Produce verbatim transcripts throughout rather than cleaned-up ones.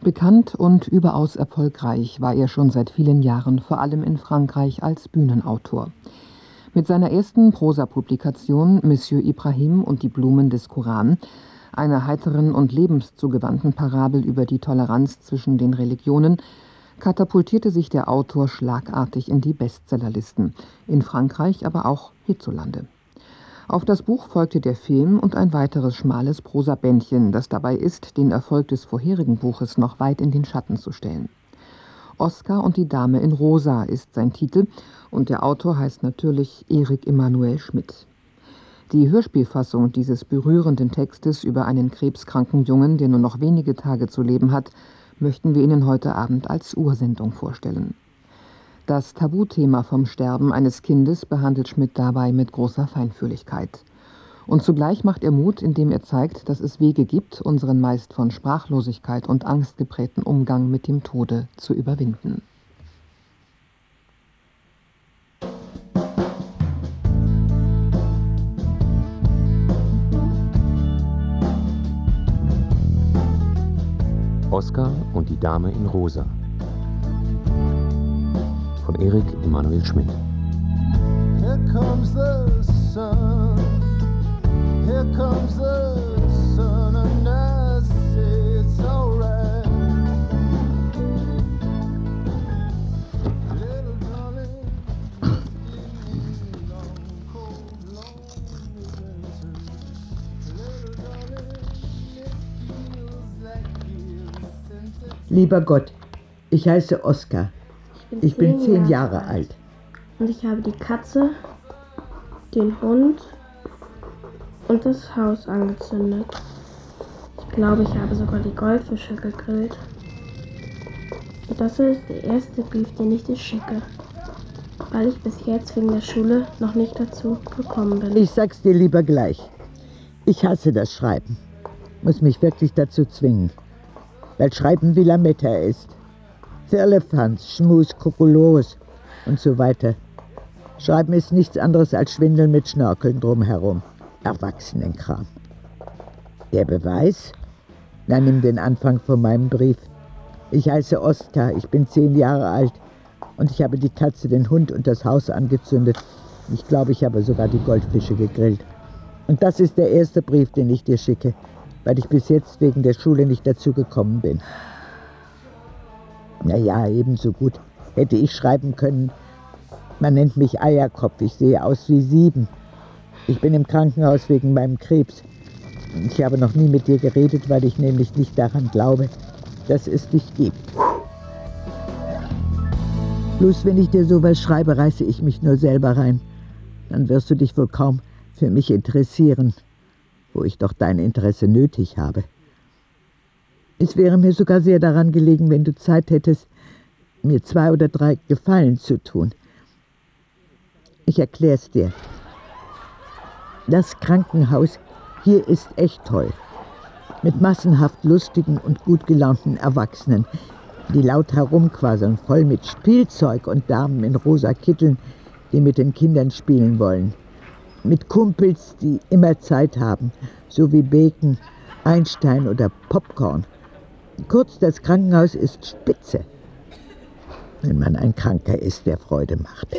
Bekannt und überaus erfolgreich war er schon seit vielen Jahren, vor allem in Frankreich, als Bühnenautor. Mit seiner ersten Prosapublikation Monsieur Ibrahim und die Blumen des Koran, einer heiteren und lebenszugewandten Parabel über die Toleranz zwischen den Religionen, katapultierte sich der Autor schlagartig in die Bestsellerlisten, in Frankreich, aber auch hierzulande. Auf das Buch folgte der Film und ein weiteres schmales Prosabändchen, das dabei ist, den Erfolg des vorherigen Buches noch weit in den Schatten zu stellen. Oskar und die Dame in Rosa ist sein Titel und der Autor heißt natürlich Erik Emanuel Schmidt. Die Hörspielfassung dieses berührenden Textes über einen krebskranken Jungen, der nur noch wenige Tage zu leben hat, möchten wir Ihnen heute Abend als Ursendung vorstellen. Das Tabuthema vom Sterben eines Kindes behandelt Schmidt dabei mit großer Feinfühligkeit. Und zugleich macht er Mut, indem er zeigt, dass es Wege gibt, unseren meist von Sprachlosigkeit und Angst geprägten Umgang mit dem Tode zu überwinden. Oskar und die Dame in Rosa von Erik Emanuel Schmidt. Here comes the sun, here comes the sun, and I say it's alright. Little darling, long, cold, long winter. Little darling, it feels like years since it's... Lieber Gott, ich heiße Oskar. Ich bin zehn Jahre alt. Und ich habe die Katze, den Hund und das Haus angezündet. Ich glaube, ich habe sogar die Goldfische gegrillt. Und das ist der erste Brief, den ich dir schicke, weil ich bis jetzt wegen der Schule noch nicht dazu gekommen bin. Ich sag's dir lieber gleich. Ich hasse das Schreiben. Muss mich wirklich dazu zwingen. Weil Schreiben wie Lametta ist. Firlefanz, Schmus, Kokolores und so weiter. Schreiben ist nichts anderes als Schwindeln mit Schnörkeln drumherum. Erwachsenenkram. Der Beweis? Na, nimm den Anfang von meinem Brief. Ich heiße Oskar, ich bin zehn Jahre alt und ich habe die Katze, den Hund und das Haus angezündet. Ich glaube, ich habe sogar die Goldfische gegrillt. Und das ist der erste Brief, den ich dir schicke, weil ich bis jetzt wegen der Schule nicht dazu gekommen bin. Naja, ebenso gut hätte ich schreiben können. Man nennt mich Eierkopf, ich sehe aus wie sieben. Ich bin im Krankenhaus wegen meinem Krebs. Ich habe noch nie mit dir geredet, weil ich nämlich nicht daran glaube, dass es dich gibt. Bloß wenn ich dir sowas schreibe, reiße ich mich nur selber rein. Dann wirst du dich wohl kaum für mich interessieren, wo ich doch dein Interesse nötig habe. Es wäre mir sogar sehr daran gelegen, wenn du Zeit hättest, mir zwei oder drei Gefallen zu tun. Ich erklär's dir. Das Krankenhaus hier ist echt toll. Mit massenhaft lustigen und gut gelaunten Erwachsenen, die laut herumquasseln, voll mit Spielzeug und Damen in rosa Kitteln, die mit den Kindern spielen wollen. Mit Kumpels, die immer Zeit haben, so wie Bacon, Einstein oder Popcorn. Kurz, das Krankenhaus ist spitze, wenn man ein Kranker ist, der Freude macht.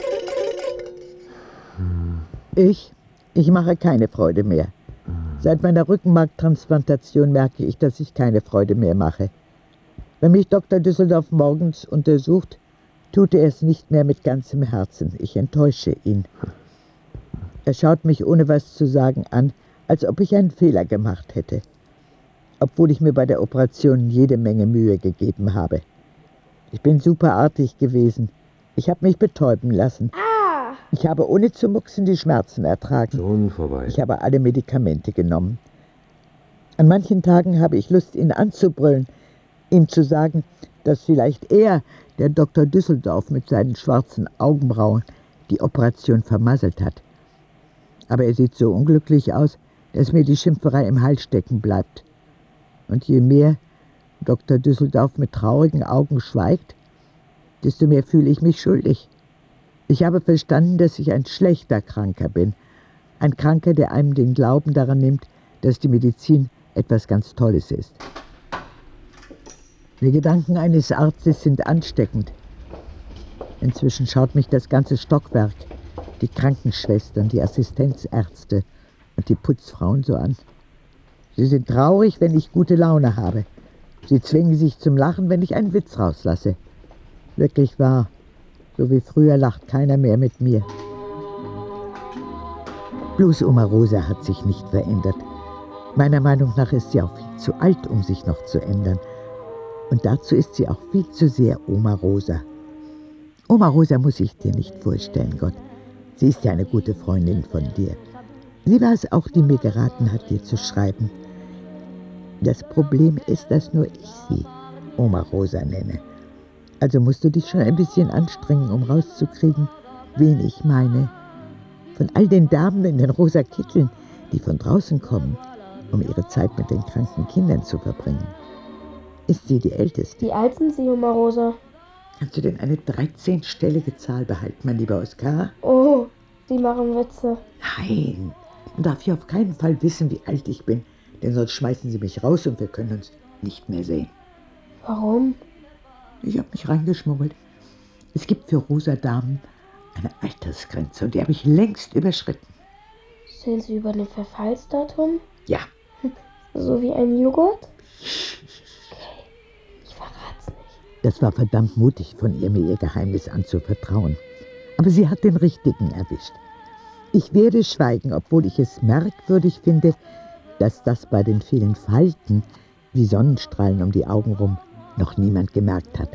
Ich, ich mache keine Freude mehr. Seit meiner Rückenmarktransplantation merke ich, dass ich keine Freude mehr mache. Wenn mich Doktor Düsseldorf morgens untersucht, tut er es nicht mehr mit ganzem Herzen. Ich enttäusche ihn. Er schaut mich ohne was zu sagen an, als ob ich einen Fehler gemacht hätte. Obwohl ich mir bei der Operation jede Menge Mühe gegeben habe. Ich bin superartig gewesen. Ich habe mich betäuben lassen. Ah! Ich habe ohne zu mucksen die Schmerzen ertragen. Schon vorbei. Ich habe alle Medikamente genommen. An manchen Tagen habe ich Lust, ihn anzubrüllen, ihm zu sagen, dass vielleicht er, der Doktor Düsseldorf mit seinen schwarzen Augenbrauen, die Operation vermasselt hat. Aber er sieht so unglücklich aus, dass mir die Schimpferei im Hals stecken bleibt. Und je mehr Doktor Düsseldorf mit traurigen Augen schweigt, desto mehr fühle ich mich schuldig. Ich habe verstanden, dass ich ein schlechter Kranker bin. Ein Kranker, der einem den Glauben daran nimmt, dass die Medizin etwas ganz Tolles ist. Die Gedanken eines Arztes sind ansteckend. Inzwischen schaut mich das ganze Stockwerk, die Krankenschwestern, die Assistenzärzte und die Putzfrauen so an. Sie sind traurig, wenn ich gute Laune habe. Sie zwingen sich zum Lachen, wenn ich einen Witz rauslasse. Wirklich wahr, so wie früher lacht keiner mehr mit mir. Bloß Oma Rosa hat sich nicht verändert. Meiner Meinung nach ist sie auch viel zu alt, um sich noch zu ändern. Und dazu ist sie auch viel zu sehr Oma Rosa. Oma Rosa muss ich dir nicht vorstellen, Gott. Sie ist ja eine gute Freundin von dir. Sie war es auch, die mir geraten hat, dir zu schreiben. Das Problem ist, dass nur ich sie Oma Rosa nenne. Also musst du dich schon ein bisschen anstrengen, um rauszukriegen, wen ich meine. Von all den Damen in den rosa Kitteln, die von draußen kommen, um ihre Zeit mit den kranken Kindern zu verbringen, ist sie die Älteste. Wie alt sind Sie, Oma Rosa? Kannst du denn eine dreizehnstellige Zahl behalten, mein lieber Oskar? Oh, Sie machen Witze. Nein, man darf hier auf keinen Fall wissen, wie alt ich bin, denn sonst schmeißen sie mich raus und wir können uns nicht mehr sehen. Warum? Ich habe mich reingeschmuggelt. Es gibt für rosa Damen eine Altersgrenze und die habe ich längst überschritten. Sehen Sie über dem Verfallsdatum? Ja. So wie ein Joghurt? Okay, ich verrat's nicht. Das war verdammt mutig von ihr, mir ihr Geheimnis anzuvertrauen. Aber sie hat den Richtigen erwischt. Ich werde schweigen, obwohl ich es merkwürdig finde, dass das bei den vielen Falten wie Sonnenstrahlen um die Augen rum noch niemand gemerkt hat.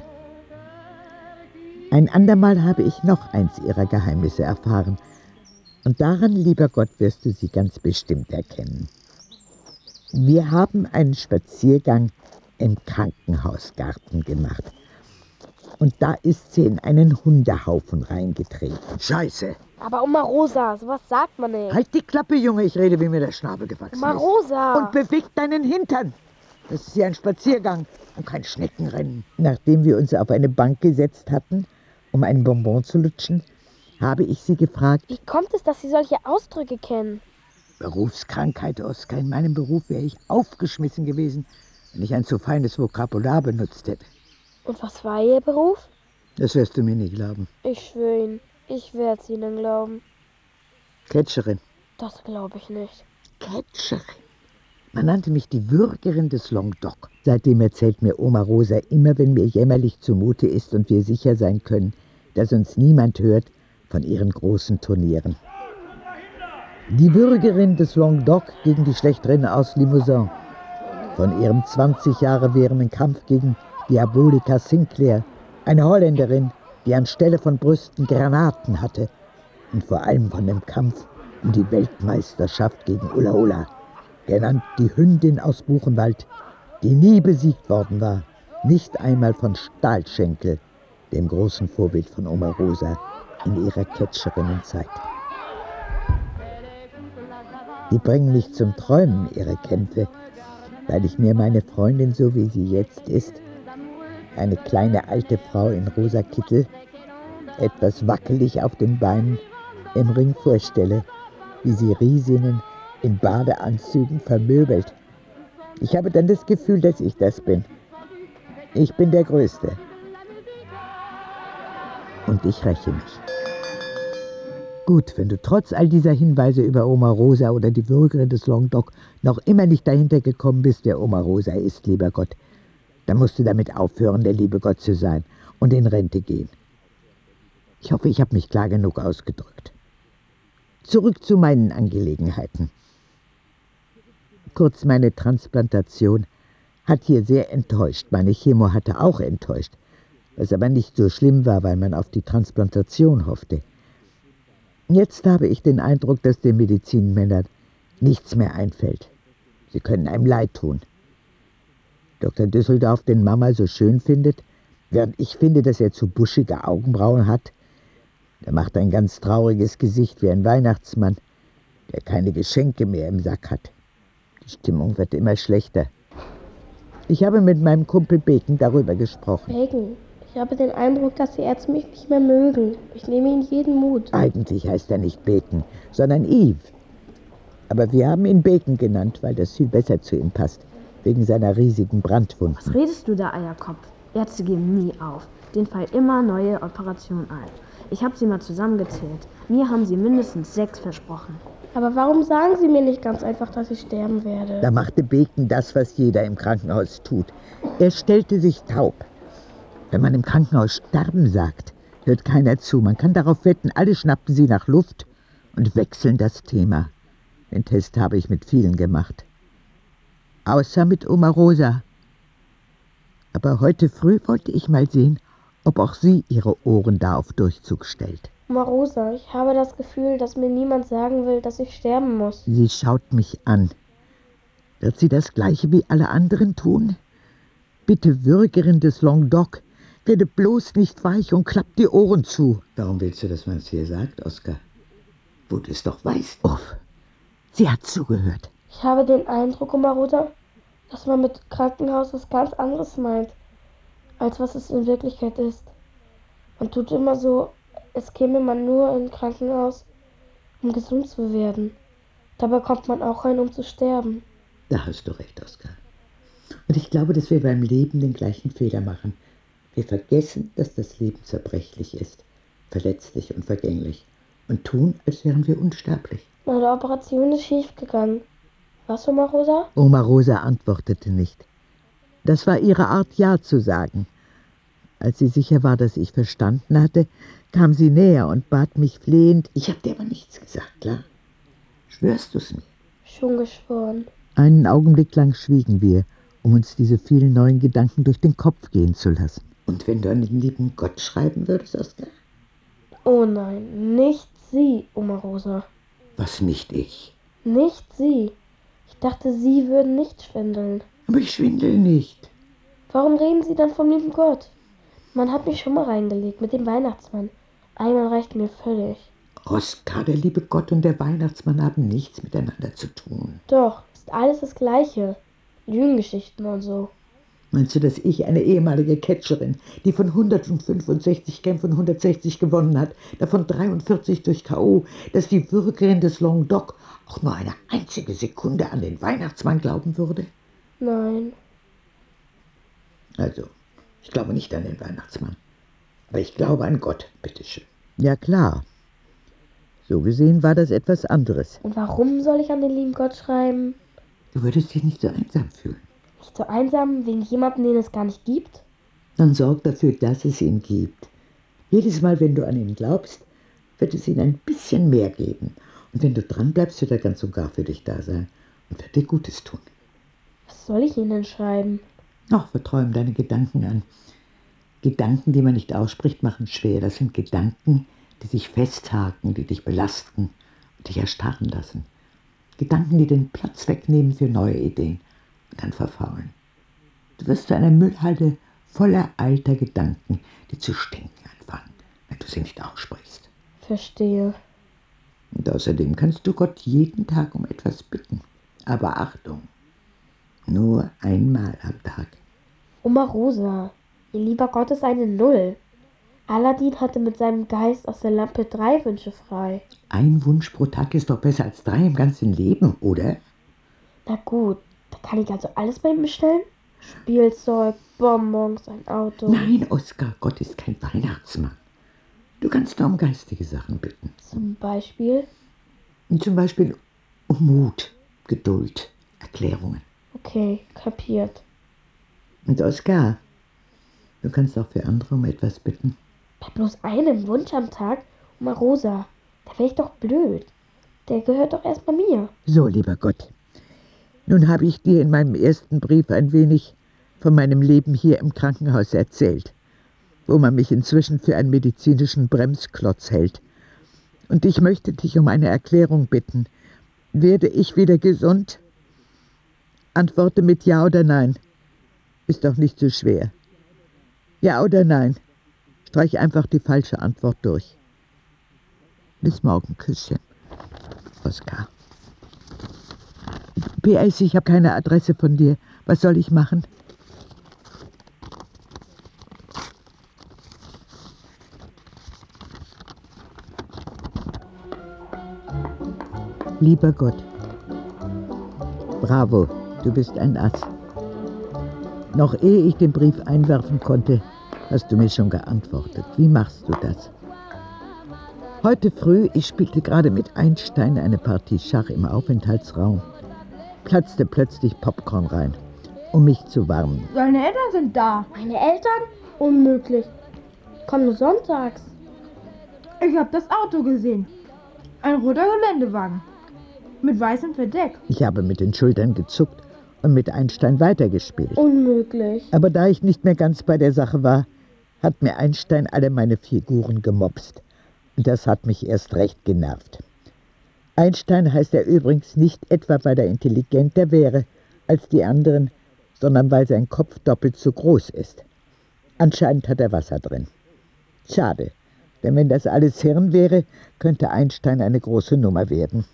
Ein andermal habe ich noch eins ihrer Geheimnisse erfahren. Und daran, lieber Gott, wirst du sie ganz bestimmt erkennen. Wir haben einen Spaziergang im Krankenhausgarten gemacht. Und da ist sie in einen Hundehaufen reingetreten. Scheiße! Aber Oma Rosa, sowas sagt man nicht. Halt die Klappe, Junge, ich rede, wie mir der Schnabel gewachsen Oma ist. Rosa! Und beweg deinen Hintern! Das ist hier ein Spaziergang und kein Schneckenrennen. Nachdem wir uns auf eine Bank gesetzt hatten, um einen Bonbon zu lutschen, habe ich sie gefragt. Wie kommt es, dass Sie solche Ausdrücke kennen? Berufskrankheit, Oskar. In meinem Beruf wäre ich aufgeschmissen gewesen, wenn ich ein zu feines Vokabular benutzt hätte. Und was war Ihr Beruf? Das wirst du mir nicht glauben. Ich schwöre Ihnen, ich werde es Ihnen glauben. Ketcherin. Das glaube ich nicht. Ketcherin. Man nannte mich die Würgerin des Languedoc. Seitdem erzählt mir Oma Rosa immer, wenn mir jämmerlich zumute ist und wir sicher sein können, dass uns niemand hört, von ihren großen Turnieren. Die Würgerin des Languedoc gegen die Schlechterin aus Limousin. Von ihrem zwanzig Jahre währenden Kampf gegen Diabolica Sinclair, eine Holländerin, die anstelle von Brüsten Granaten hatte. Und vor allem von dem Kampf um die Weltmeisterschaft gegen Ulla Ulla, genannt die Hündin aus Buchenwald, die nie besiegt worden war, nicht einmal von Stahlschenkel, dem großen Vorbild von Oma Rosa in ihrer Ketcherinnenzeit. Die bringen mich zum Träumen, ihre Kämpfe, weil ich mir meine Freundin, so wie sie jetzt ist, eine kleine alte Frau in rosa Kittel, etwas wackelig auf den Beinen, im Ring vorstelle, wie sie Riesinnen in Badeanzügen vermöbelt. Ich habe dann das Gefühl, dass ich das bin. Ich bin der Größte. Und ich räche mich. Gut, wenn du trotz all dieser Hinweise über Oma Rosa oder die Würgerin des Languedoc noch immer nicht dahinter gekommen bist, wer Oma Rosa ist, lieber Gott, dann musst du damit aufhören, der liebe Gott zu sein und in Rente gehen. Ich hoffe, ich habe mich klar genug ausgedrückt. Zurück zu meinen Angelegenheiten. Kurz, meine Transplantation hat hier sehr enttäuscht. Meine Chemo hatte auch enttäuscht, was aber nicht so schlimm war, weil man auf die Transplantation hoffte. Jetzt habe ich den Eindruck, dass den Medizinmännern nichts mehr einfällt. Sie können einem leid tun. Doktor Düsseldorf, den Mama so schön findet, während ich finde, dass er zu buschige Augenbrauen hat. Der macht ein ganz trauriges Gesicht wie ein Weihnachtsmann, der keine Geschenke mehr im Sack hat. Die Stimmung wird immer schlechter. Ich habe mit meinem Kumpel Bacon darüber gesprochen. Bacon, ich habe den Eindruck, dass die Ärzte mich nicht mehr mögen. Ich nehme ihnen jeden Mut. Eigentlich heißt er nicht Bacon, sondern Eve. Aber wir haben ihn Bacon genannt, weil das viel besser zu ihm passt. wegen seiner riesigen Brandwunden. Was redest du da, Eierkopf? Ärzte geben nie auf. Denen fallen immer neue Operationen ein. Ich habe sie mal zusammengezählt. Mir haben sie mindestens sechs versprochen. Aber warum sagen Sie mir nicht ganz einfach, dass ich sterben werde? Da machte Beken das, was jeder im Krankenhaus tut. Er stellte sich taub. Wenn man im Krankenhaus sterben sagt, hört keiner zu. Man kann darauf wetten, alle schnappen sie nach Luft und wechseln das Thema. Den Test habe ich mit vielen gemacht. Außer mit Oma Rosa. Aber heute früh wollte ich mal sehen, ob auch sie ihre Ohren da auf Durchzug stellt. Oma Rosa, ich habe das Gefühl, dass mir niemand sagen will, dass ich sterben muss. Sie schaut mich an. Wird sie das Gleiche wie alle anderen tun? Bitte, Würgerin des Languedoc, werde bloß nicht weich und klapp die Ohren zu. Warum willst du, dass man es dir sagt, Oskar? Wo du es doch weißt. Uff, sie hat zugehört. Ich habe den Eindruck, Oma Rosa, dass man mit Krankenhaus was ganz anderes meint, als was es in Wirklichkeit ist. Man tut immer so, es käme man nur in ein Krankenhaus, um gesund zu werden. Dabei kommt man auch rein, um zu sterben. Da hast du recht, Oskar. Und ich glaube, dass wir beim Leben den gleichen Fehler machen. Wir vergessen, dass das Leben zerbrechlich ist, verletzlich und vergänglich und tun, als wären wir unsterblich. Meine Operation ist schief gegangen. Was, Oma Rosa? Oma Rosa antwortete nicht. Das war ihre Art, Ja zu sagen. Als sie sicher war, dass ich verstanden hatte, kam sie näher und bat mich flehend. Ich habe dir aber nichts gesagt, klar? Schwörst du's mir? Schon geschworen. Einen Augenblick lang schwiegen wir, um uns diese vielen neuen Gedanken durch den Kopf gehen zu lassen. Und wenn du an den lieben Gott schreiben würdest, Oskar? Oh nein, nicht Sie, Oma Rosa. Was nicht ich? Nicht Sie. Ich dachte, Sie würden nicht schwindeln. Aber ich schwindel nicht. Warum reden Sie dann vom lieben Gott? Man hat mich schon mal reingelegt mit dem Weihnachtsmann. Einmal reicht mir völlig. Oskar, der liebe Gott und der Weihnachtsmann haben nichts miteinander zu tun. Doch, ist alles das Gleiche. Lügengeschichten und so. Meinst du, dass ich, eine ehemalige Catcherin, die von hundertfünfundsechzig Kämpfen hundertsechzig gewonnen hat, davon dreiundvierzig durch K O, dass die Würgerin des Languedoc auch nur eine einzige Sekunde an den Weihnachtsmann glauben würde? Nein. Also, ich glaube nicht an den Weihnachtsmann. Aber ich glaube an Gott, bitteschön. Ja, klar. So gesehen war das etwas anderes. Und warum soll ich an den lieben Gott schreiben? Du würdest dich nicht so einsam fühlen. Nicht so einsam wegen jemandem, den es gar nicht gibt? Dann sorg dafür, dass es ihn gibt. Jedes Mal, wenn du an ihn glaubst, wird es ihn ein bisschen mehr geben. Und wenn du dran bleibst, wird er ganz und gar für dich da sein und wird dir Gutes tun. Was soll ich Ihnen schreiben? Ach, verträum deine Gedanken an. Gedanken, die man nicht ausspricht, machen schwer. Das sind Gedanken, die sich festhaken, die dich belasten und dich erstarren lassen. Gedanken, die den Platz wegnehmen für neue Ideen und dann verfaulen. Du wirst zu einer Müllhalde voller alter Gedanken, die zu stinken anfangen, wenn du sie nicht aussprichst. Verstehe. Und außerdem kannst du Gott jeden Tag um etwas bitten. Aber Achtung, nur einmal am Tag. Oma Rosa, ihr lieber Gott ist eine Null. Aladdin hatte mit seinem Geist aus der Lampe drei Wünsche frei. Ein Wunsch pro Tag ist doch besser als drei im ganzen Leben, oder? Na gut, da kann ich also alles bei ihm bestellen? Spielzeug, Bonbons, ein Auto. Nein, Oskar, Gott ist kein Weihnachtsmann. Du kannst nur um geistige Sachen bitten. Zum Beispiel? Und zum Beispiel um Mut, Geduld, Erklärungen. Okay, kapiert. Und Oskar, du kannst auch für andere um etwas bitten. Bei bloß einem Wunsch am Tag? Oma Rosa, da wäre ich doch blöd. Der gehört doch erstmal mir. So, lieber Gott, nun habe ich dir in meinem ersten Brief ein wenig von meinem Leben hier im Krankenhaus erzählt, wo man mich inzwischen für einen medizinischen Bremsklotz hält. Und ich möchte dich um eine Erklärung bitten. Werde ich wieder gesund? Antworte mit Ja oder Nein. Ist doch nicht so schwer. Ja oder nein? Streich einfach die falsche Antwort durch. Bis morgen, Küsschen. Oskar. P S, ich habe keine Adresse von dir. Was soll ich machen? Lieber Gott. Bravo, du bist ein Ass. Noch ehe ich den Brief einwerfen konnte, hast du mir schon geantwortet. Wie machst du das? Heute früh, ich spielte gerade mit Einstein eine Partie Schach im Aufenthaltsraum, platzte plötzlich Popcorn rein, um mich zu warnen. Deine Eltern sind da. Meine Eltern? Unmöglich. Komm nur sonntags. Ich habe das Auto gesehen. Ein roter Geländewagen. Mit weißem Verdeck. Ich habe mit den Schultern gezuckt und mit Einstein weitergespielt. Unmöglich. Aber da ich nicht mehr ganz bei der Sache war, hat mir Einstein alle meine Figuren gemopst. Und das hat mich erst recht genervt. Einstein heißt er übrigens nicht etwa, weil er intelligenter wäre als die anderen, sondern weil sein Kopf doppelt so groß ist. Anscheinend hat er Wasser drin. Schade, denn wenn das alles Hirn wäre, könnte Einstein eine große Nummer werden.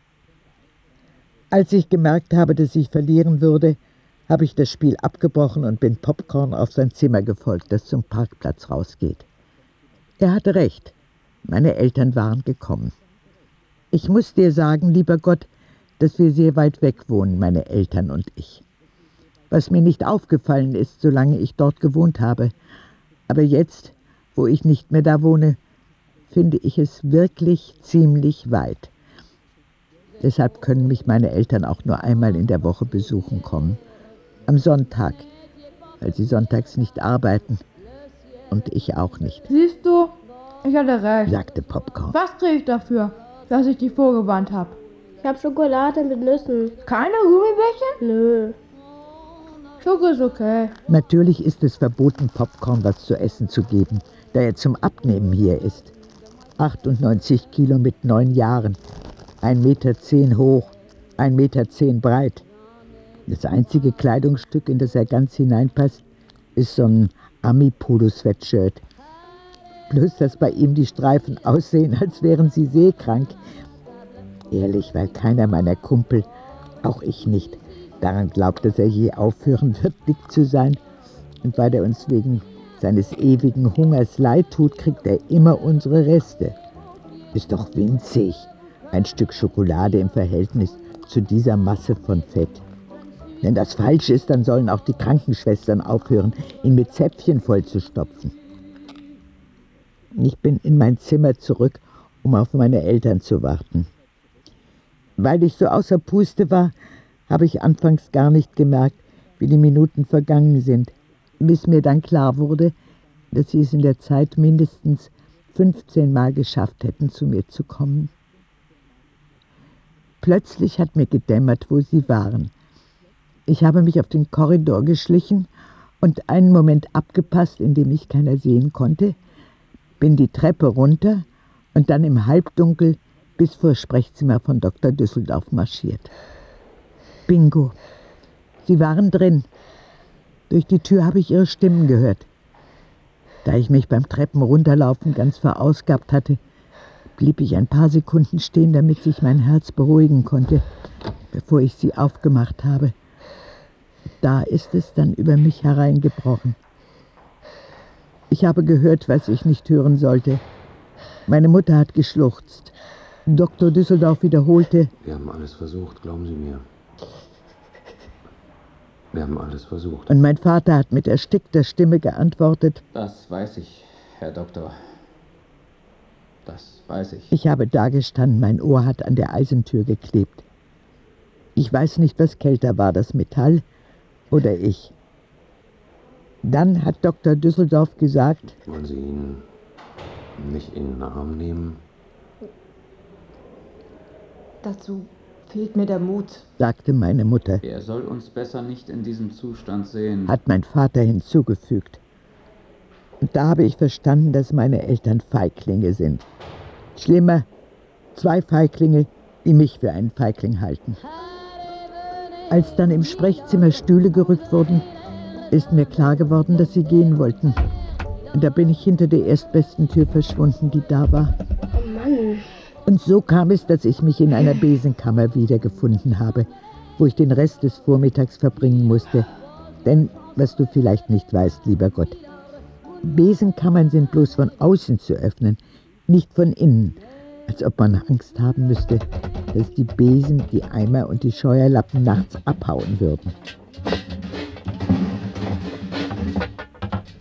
Als ich gemerkt habe, dass ich verlieren würde, habe ich das Spiel abgebrochen und bin Popcorn auf sein Zimmer gefolgt, das zum Parkplatz rausgeht. Er hatte recht. Meine Eltern waren gekommen. Ich muss dir sagen, lieber Gott, dass wir sehr weit weg wohnen, meine Eltern und ich. Was mir nicht aufgefallen ist, solange ich dort gewohnt habe. Aber jetzt, wo ich nicht mehr da wohne, finde ich es wirklich ziemlich weit. Deshalb können mich meine Eltern auch nur einmal in der Woche besuchen kommen. Am Sonntag, weil sie sonntags nicht arbeiten. Und ich auch nicht. Siehst du, ich hatte recht. Sagte Popcorn. Was kriege ich dafür, dass ich dich vorgewarnt habe? Ich habe Schokolade mit Nüssen. Keine Gummibärchen? Nö. Schoko ist okay. Natürlich ist es verboten, Popcorn was zu essen zu geben, da er zum Abnehmen hier ist. achtundneunzig Kilo mit neun Jahren, ein Meter zehn hoch, ein Meter zehn breit. Das einzige Kleidungsstück, in das er ganz hineinpasst, ist so ein Ami-Polo-Sweatshirt. Bloß, dass bei ihm die Streifen aussehen, als wären sie seekrank. Ehrlich, weil keiner meiner Kumpel, auch ich nicht, daran glaubt, dass er je aufhören wird, dick zu sein. Und weil er uns wegen seines ewigen Hungers leid tut, kriegt er immer unsere Reste. Ist doch winzig, ein Stück Schokolade im Verhältnis zu dieser Masse von Fett. Wenn das falsch ist, dann sollen auch die Krankenschwestern aufhören, ihn mit Zäpfchen vollzustopfen. Ich bin in mein Zimmer zurück, um auf meine Eltern zu warten. Weil ich so außer Puste war, habe ich anfangs gar nicht gemerkt, wie die Minuten vergangen sind, bis mir dann klar wurde, dass sie es in der Zeit mindestens fünfzehn Mal geschafft hätten, zu mir zu kommen. Plötzlich hat mir gedämmert, wo sie waren. Ich habe mich auf den Korridor geschlichen und einen Moment abgepasst, in dem mich keiner sehen konnte, bin die Treppe runter und dann im Halbdunkel bis vor das Sprechzimmer von Doktor Düsseldorf marschiert. Bingo. Sie waren drin. Durch die Tür habe ich ihre Stimmen gehört. Da ich mich beim Treppenrunterlaufen ganz verausgabt hatte, blieb ich ein paar Sekunden stehen, damit sich mein Herz beruhigen konnte, bevor ich sie aufgemacht habe. Da ist es dann über mich hereingebrochen. Ich habe gehört, was ich nicht hören sollte. Meine Mutter hat geschluchzt. Doktor Düsseldorf wiederholte: Wir haben alles versucht, glauben Sie mir. Wir haben alles versucht. Und mein Vater hat mit erstickter Stimme geantwortet: Das weiß ich, Herr Doktor. Das weiß ich. Ich habe dagestanden, mein Ohr hat an der Eisentür geklebt. Ich weiß nicht, was kälter war, das Metall oder ich. Dann hat Doktor Düsseldorf gesagt: Wollen Sie ihn nicht in den Arm nehmen? Dazu fehlt mir der Mut, sagte meine Mutter. Er soll uns besser nicht in diesem Zustand sehen, hat mein Vater hinzugefügt. Und da habe ich verstanden, dass meine Eltern Feiglinge sind. Schlimmer, zwei Feiglinge, die mich für einen Feigling halten. Als dann im Sprechzimmer Stühle gerückt wurden, ist mir klar geworden, dass sie gehen wollten. Und da bin ich hinter der erstbesten Tür verschwunden, die da war. Oh Mann. Und so kam es, dass ich mich in einer Besenkammer wiedergefunden habe, wo ich den Rest des Vormittags verbringen musste. Denn, was du vielleicht nicht weißt, lieber Gott, Besenkammern sind bloß von außen zu öffnen, nicht von innen. Als ob man Angst haben müsste, dass die Besen, die Eimer und die Scheuerlappen nachts abhauen würden.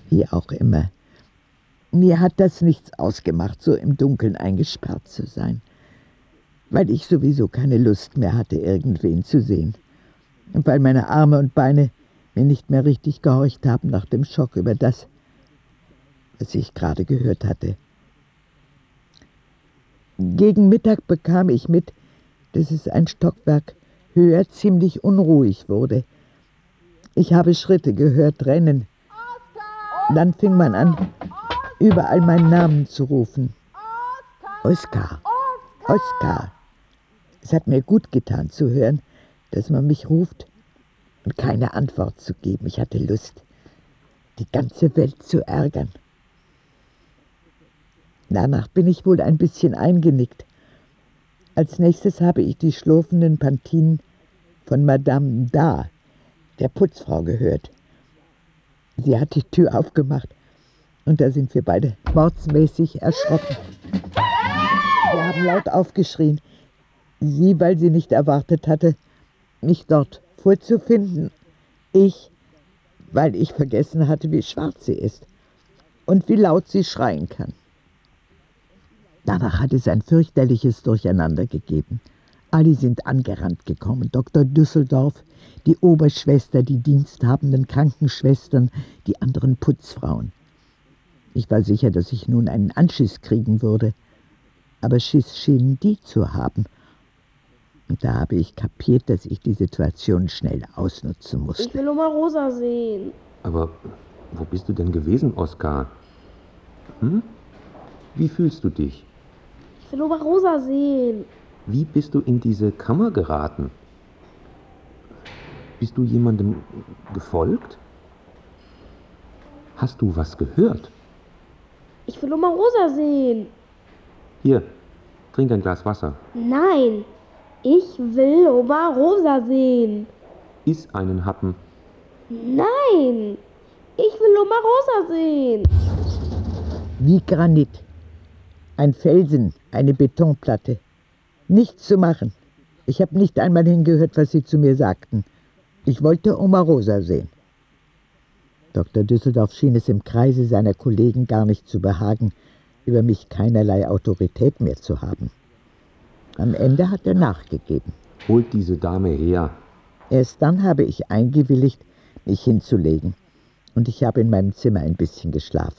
Wie auch immer. Mir hat das nichts ausgemacht, so im Dunkeln eingesperrt zu sein, weil ich sowieso keine Lust mehr hatte, irgendwen zu sehen. Und weil meine Arme und Beine mir nicht mehr richtig gehorcht haben nach dem Schock über das, was ich gerade gehört hatte. Gegen Mittag bekam ich mit, dass es ein Stockwerk höher ziemlich unruhig wurde. Ich habe Schritte gehört, Rennen. Dann fing man an, überall meinen Namen zu rufen. Oskar, Oskar. Es hat mir gut getan zu hören, dass man mich ruft und keine Antwort zu geben. Ich hatte Lust, die ganze Welt zu ärgern. Danach bin ich wohl ein bisschen eingenickt. Als nächstes habe ich die schlurfenden Pantinen von Madame Da, der Putzfrau, gehört. Sie hat die Tür aufgemacht und da sind wir beide mordsmäßig erschrocken. Wir haben laut aufgeschrien. Sie, weil sie nicht erwartet hatte, mich dort vorzufinden. Ich, weil ich vergessen hatte, wie schwarz sie ist und wie laut sie schreien kann. Danach hat es ein fürchterliches Durcheinander gegeben. Alle sind angerannt gekommen. Doktor Düsseldorf, die Oberschwester, die diensthabenden Krankenschwestern, die anderen Putzfrauen. Ich war sicher, dass ich nun einen Anschiss kriegen würde. Aber Schiss schienen die zu haben. Und da habe ich kapiert, dass ich die Situation schnell ausnutzen musste. Ich will Oma Rosa sehen. Aber wo bist du denn gewesen, Oskar? Hm? Wie fühlst du dich? Ich will Oma Rosa sehen. Wie bist du in diese Kammer geraten? Bist du jemandem gefolgt? Hast du was gehört? Ich will Oma Rosa sehen. Hier, trink ein Glas Wasser. Nein, ich will Oma Rosa sehen. Iss einen Happen. Nein, ich will Oma Rosa sehen. Wie Granit. Ein Felsen, eine Betonplatte. Nichts zu machen. Ich habe nicht einmal hingehört, was sie zu mir sagten. Ich wollte Oma Rosa sehen. Doktor Düsseldorf schien es im Kreise seiner Kollegen gar nicht zu behagen, über mich keinerlei Autorität mehr zu haben. Am Ende hat er nachgegeben. Holt diese Dame her. Erst dann habe ich eingewilligt, mich hinzulegen. Und ich habe in meinem Zimmer ein bisschen geschlafen.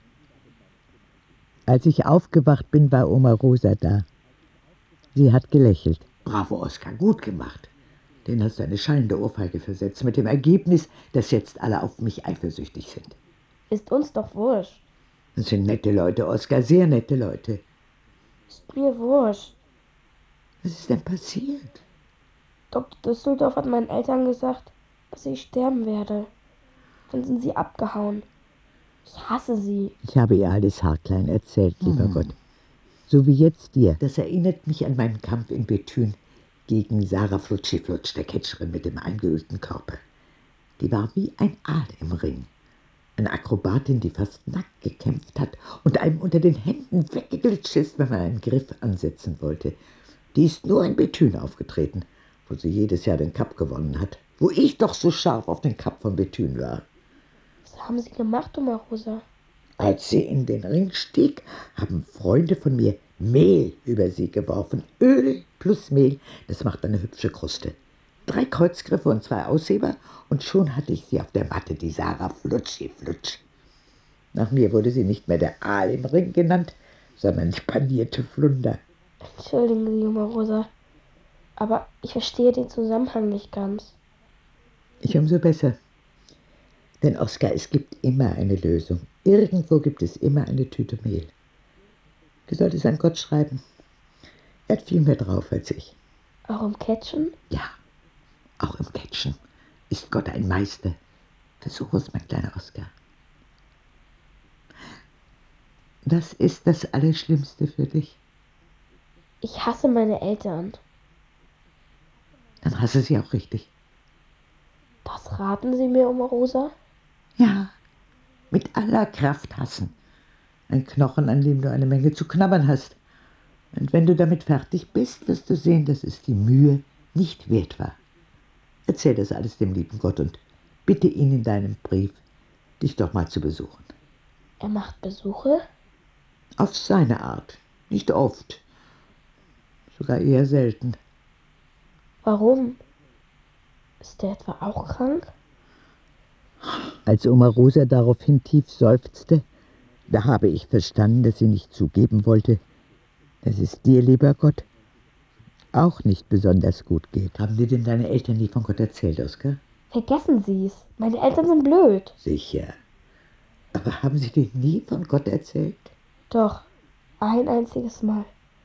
Als ich aufgewacht bin, war Oma Rosa da. Sie hat gelächelt. Bravo, Oskar, gut gemacht. Den hast du eine schallende Ohrfeige versetzt, mit dem Ergebnis, dass jetzt alle auf mich eifersüchtig sind. Ist uns doch wurscht. Das sind nette Leute, Oskar, sehr nette Leute. Ist mir wurscht. Was ist denn passiert? Doktor Düsseldorf hat meinen Eltern gesagt, dass ich sterben werde. Dann sind sie abgehauen. Ich hasse sie. Ich habe ihr alles haarklein erzählt, lieber Hm. Gott. So wie jetzt dir. Das erinnert mich an meinen Kampf in Bethune gegen Sarah Flutschi-Flutsch, der Catcherin mit dem eingeölten Körper. Die war wie ein Aal im Ring. Eine Akrobatin, die fast nackt gekämpft hat und einem unter den Händen weggeglitscht ist, wenn man einen Griff ansetzen wollte. Die ist nur in Bethune aufgetreten, wo sie jedes Jahr den Cup gewonnen hat. Wo ich doch so scharf auf den Cup von Bethune war. Was haben sie gemacht, Oma Rosa? Als sie in den Ring stieg, haben Freunde von mir Mehl über sie geworfen. Öl plus Mehl, das macht eine hübsche Kruste. Drei Kreuzgriffe und zwei Ausheber und schon hatte ich sie auf der Matte, die Sarah Flutschi-Flutsch. Nach mir wurde sie nicht mehr der Aal im Ring genannt, sondern die panierte Flunder. Entschuldigen Sie, Oma Rosa, aber ich verstehe den Zusammenhang nicht ganz. Ich umso besser. Denn Oskar, es gibt immer eine Lösung. Irgendwo gibt es immer eine Tüte Mehl. Du solltest an Gott schreiben. Er hat viel mehr drauf als ich. Auch im Catchen? Ja, auch im Catchen ist Gott ein Meister. Versuch es, mein kleiner Oskar. Was ist das Allerschlimmste für dich? Ich hasse meine Eltern. Dann hasse sie auch richtig. Das raten Sie mir, Oma Rosa? Ja, mit aller Kraft hassen. Ein Knochen, an dem du eine Menge zu knabbern hast. Und wenn du damit fertig bist, wirst du sehen, dass es die Mühe nicht wert war. Erzähl das alles dem lieben Gott und bitte ihn in deinem Brief, dich doch mal zu besuchen. Er macht Besuche? Auf seine Art. Nicht oft. Sogar eher selten. Warum? Ist der etwa auch krank? Als Oma Rosa daraufhin tief seufzte, da habe ich verstanden, dass sie nicht zugeben wollte, dass es dir, lieber Gott, auch nicht besonders gut geht. Haben dir denn deine Eltern nie von Gott erzählt, Oskar? Vergessen Sie's. Meine Eltern sind blöd. Sicher. Aber haben sie dir nie von Gott erzählt? Doch, ein einziges Mal.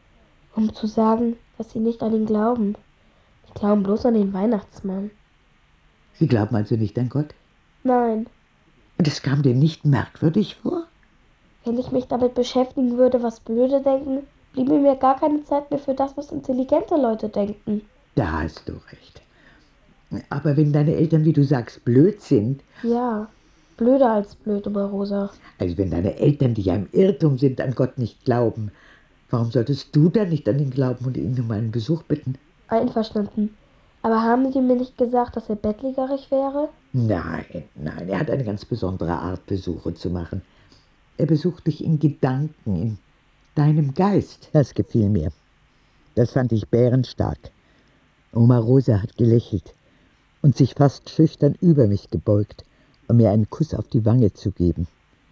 Um zu sagen, dass sie nicht an ihn glauben. Sie glauben bloß an den Weihnachtsmann. Sie glauben also nicht an Gott? Nein. Und es kam dir nicht merkwürdig vor? Wenn ich mich damit beschäftigen würde, was Blöde denken, bliebe mir gar keine Zeit mehr für das, was intelligente Leute denken. Da hast du recht. Aber wenn deine Eltern, wie du sagst, blöd sind... Ja, blöder als blöd, Oma Rosa. Also wenn deine Eltern, die ja im Irrtum sind, an Gott nicht glauben, warum solltest du dann nicht an ihn glauben und ihn um einen Besuch bitten? Einverstanden. Aber haben Sie mir nicht gesagt, dass er bettlägerig wäre? Nein, nein, er hat eine ganz besondere Art, Besuche zu machen. Er besucht dich in Gedanken, in deinem Geist. Das gefiel mir. Das fand ich bärenstark. Oma Rosa hat gelächelt und sich fast schüchtern über mich gebeugt, um mir einen Kuss auf die Wange zu geben.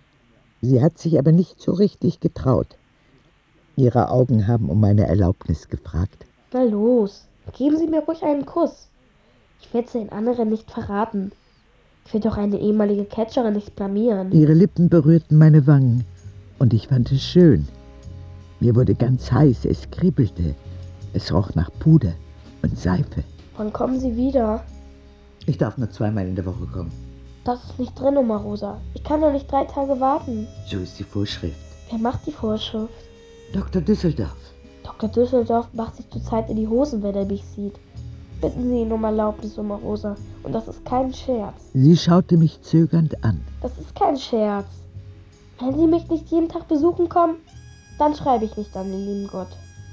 Sie hat sich aber nicht so richtig getraut. Ihre Augen haben um meine Erlaubnis gefragt. Na los, geben Sie mir ruhig einen Kuss. Ich werde es den anderen nicht verraten. Ich will doch eine ehemalige Catcherin nicht blamieren. Ihre Lippen berührten meine Wangen und ich fand es schön. Mir wurde ganz heiß, es kribbelte. Es roch nach Puder und Seife. Wann kommen Sie wieder? Ich darf nur zweimal in der Woche kommen. Das ist nicht drin, Oma Rosa. Ich kann doch nicht drei Tage warten. So ist die Vorschrift. Wer macht die Vorschrift? Doktor Düsseldorf. Doktor Düsseldorf macht sich zurzeit in die Hosen, wenn er mich sieht. Bitten Sie ihn um Erlaubnis, Oma Rosa. Und das ist kein Scherz. Sie schaute mich zögernd an. Das ist kein Scherz. Wenn Sie mich nicht jeden Tag besuchen kommen, dann schreibe ich nicht an den lieben Gott.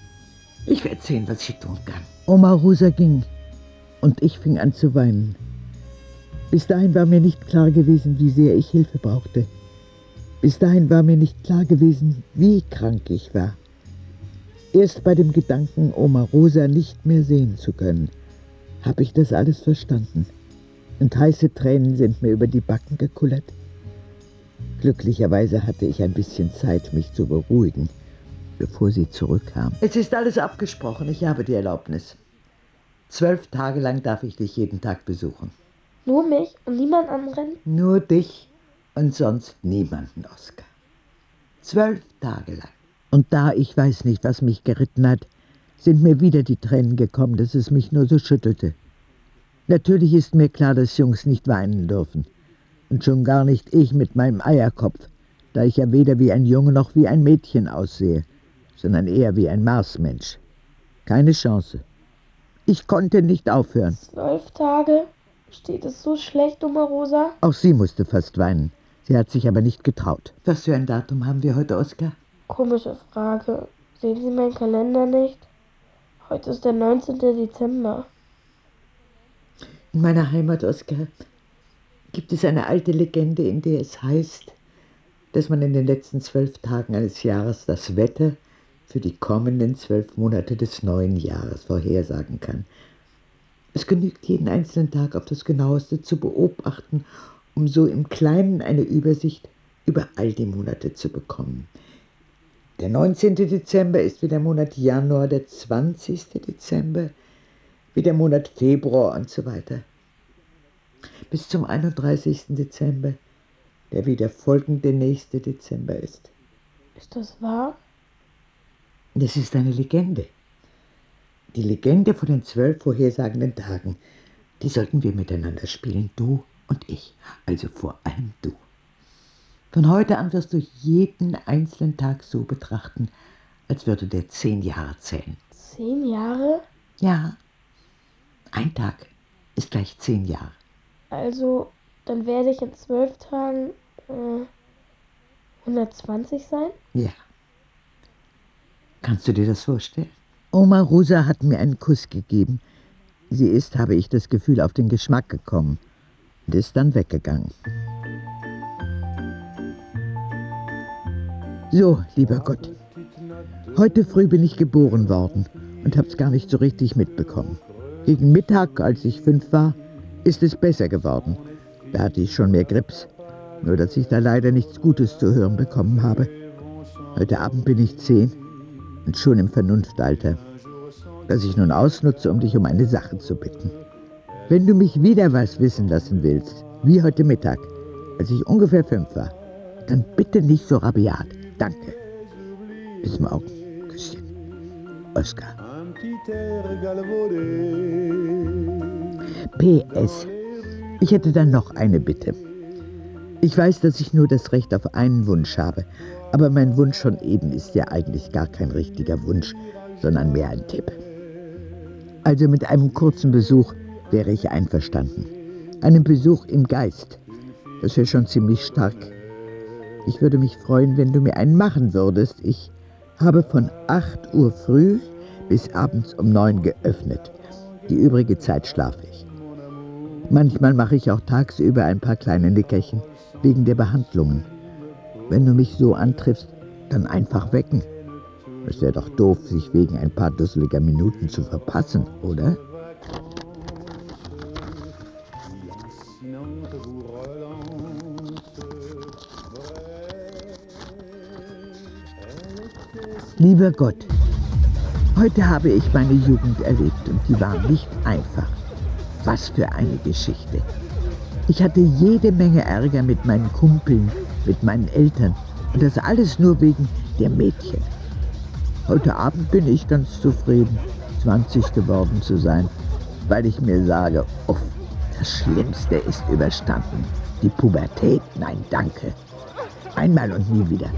Ich werde sehen, was ich tun kann. Oma Rosa ging und ich fing an zu weinen. Bis dahin war mir nicht klar gewesen, wie sehr ich Hilfe brauchte. Bis dahin war mir nicht klar gewesen, wie krank ich war. Erst bei dem Gedanken, Oma Rosa nicht mehr sehen zu können, habe ich das alles verstanden. Und heiße Tränen sind mir über die Backen gekullert. Glücklicherweise hatte ich ein bisschen Zeit, mich zu beruhigen, bevor sie zurückkam. Es ist alles abgesprochen, ich habe die Erlaubnis. Zwölf Tage lang darf ich dich jeden Tag besuchen. Nur mich und niemand anderen? Nur dich und sonst niemanden, Oskar. Zwölf Tage lang. Und da ich weiß nicht, was mich geritten hat, sind mir wieder die Tränen gekommen, dass es mich nur so schüttelte. Natürlich ist mir klar, dass Jungs nicht weinen dürfen. Und schon gar nicht ich mit meinem Eierkopf, da ich ja weder wie ein Junge noch wie ein Mädchen aussehe, sondern eher wie ein Marsmensch. Keine Chance. Ich konnte nicht aufhören. Zwölf Tage? Steht es so schlecht, Oma Rosa? Auch sie musste fast weinen. Sie hat sich aber nicht getraut. Was für ein Datum haben wir heute, Oskar? Komische Frage. Sehen Sie meinen Kalender nicht? Heute ist der neunzehnte Dezember. In meiner Heimat, Oskar, gibt es eine alte Legende, in der es heißt, dass man in den letzten zwölf Tagen eines Jahres das Wetter für die kommenden zwölf Monate des neuen Jahres vorhersagen kann. Es genügt, jeden einzelnen Tag auf das Genaueste zu beobachten, um so im Kleinen eine Übersicht über all die Monate zu bekommen. Der neunzehnte Dezember ist wie der Monat Januar, der zwanzigste Dezember, wie der Monat Februar und so weiter. Bis zum einunddreißigsten Dezember, der wie der folgende nächste Dezember ist. Ist das wahr? Das ist eine Legende. Die Legende von den zwölf vorhersagenden Tagen, die sollten wir miteinander spielen, du und ich, also vor allem du. Von heute an wirst du jeden einzelnen Tag so betrachten, als würde der zehn Jahre zählen. Zehn Jahre? Ja, ein Tag ist gleich zehn Jahre. Also, dann werde ich in zwölf Tagen äh, hundertzwanzig sein? Ja. Kannst du dir das vorstellen? Oma Rosa hat mir einen Kuss gegeben. Sie ist, habe ich das Gefühl, auf den Geschmack gekommen und ist dann weggegangen. So, lieber Gott, heute früh bin ich geboren worden und hab's gar nicht so richtig mitbekommen. Gegen Mittag, als ich fünf war, ist es besser geworden. Da hatte ich schon mehr Grips. Nur, dass ich da leider nichts Gutes zu hören bekommen habe. Heute Abend bin ich zehn und schon im Vernunftalter. Das ich nun ausnutze, um dich um eine Sache zu bitten. Wenn du mich wieder was wissen lassen willst, wie heute Mittag, als ich ungefähr fünf war, dann bitte nicht so rabiat. Danke. Bis morgen. Küsschen. Oskar. P S. Ich hätte dann noch eine Bitte. Ich weiß, dass ich nur das Recht auf einen Wunsch habe, aber mein Wunsch von eben ist ja eigentlich gar kein richtiger Wunsch, sondern mehr ein Tipp. Also mit einem kurzen Besuch wäre ich einverstanden. Einem Besuch im Geist. Das wäre schon ziemlich stark. Ich würde mich freuen, wenn du mir einen machen würdest. Ich habe von acht Uhr früh bis abends um neun geöffnet. Die übrige Zeit schlafe ich. Manchmal mache ich auch tagsüber ein paar kleine Nickerchen, wegen der Behandlungen. Wenn du mich so antriffst, dann einfach wecken. Es wäre doch doof, sich wegen ein paar dusseliger Minuten zu verpassen, oder? Lieber Gott, heute habe ich meine Jugend erlebt und die war nicht einfach. Was für eine Geschichte. Ich hatte jede Menge Ärger mit meinen Kumpeln, mit meinen Eltern und das alles nur wegen der Mädchen. Heute Abend bin ich ganz zufrieden, zwanzig geworden zu sein, weil ich mir sage, uff, das Schlimmste ist überstanden. Die Pubertät, nein, danke. Einmal und nie wieder.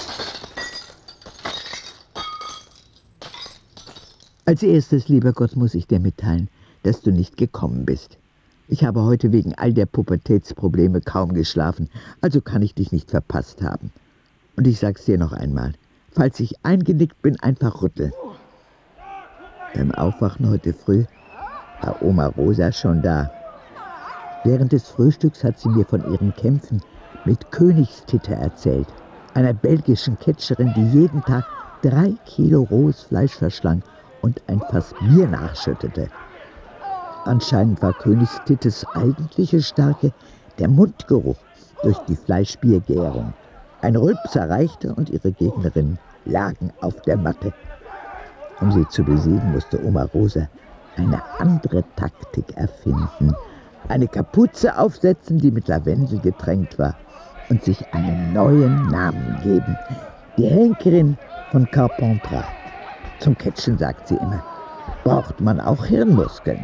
Als erstes, lieber Gott, muss ich dir mitteilen, dass du nicht gekommen bist. Ich habe heute wegen all der Pubertätsprobleme kaum geschlafen, also kann ich dich nicht verpasst haben. Und ich sag's dir noch einmal, falls ich eingenickt bin, einfach rütteln. Beim Aufwachen heute früh war Oma Rosa schon da. Während des Frühstücks hat sie mir von ihren Kämpfen mit Königstitte erzählt, einer belgischen Ketcherin, die jeden Tag drei Kilo rohes Fleisch verschlang und ein Fass Bier nachschüttete. Anscheinend war Königstittes eigentliche Stärke der Mundgeruch durch die Fleischbiergärung. Ein Rülpser reichte und ihre Gegnerinnen lagen auf der Matte. Um sie zu besiegen, musste Oma Rosa eine andere Taktik erfinden. Eine Kapuze aufsetzen, die mit Lavendel getränkt war, und sich einen neuen Namen geben. Die Henkerin von Carpentras. Zum Ketschen, sagt sie immer, braucht man auch Hirnmuskeln.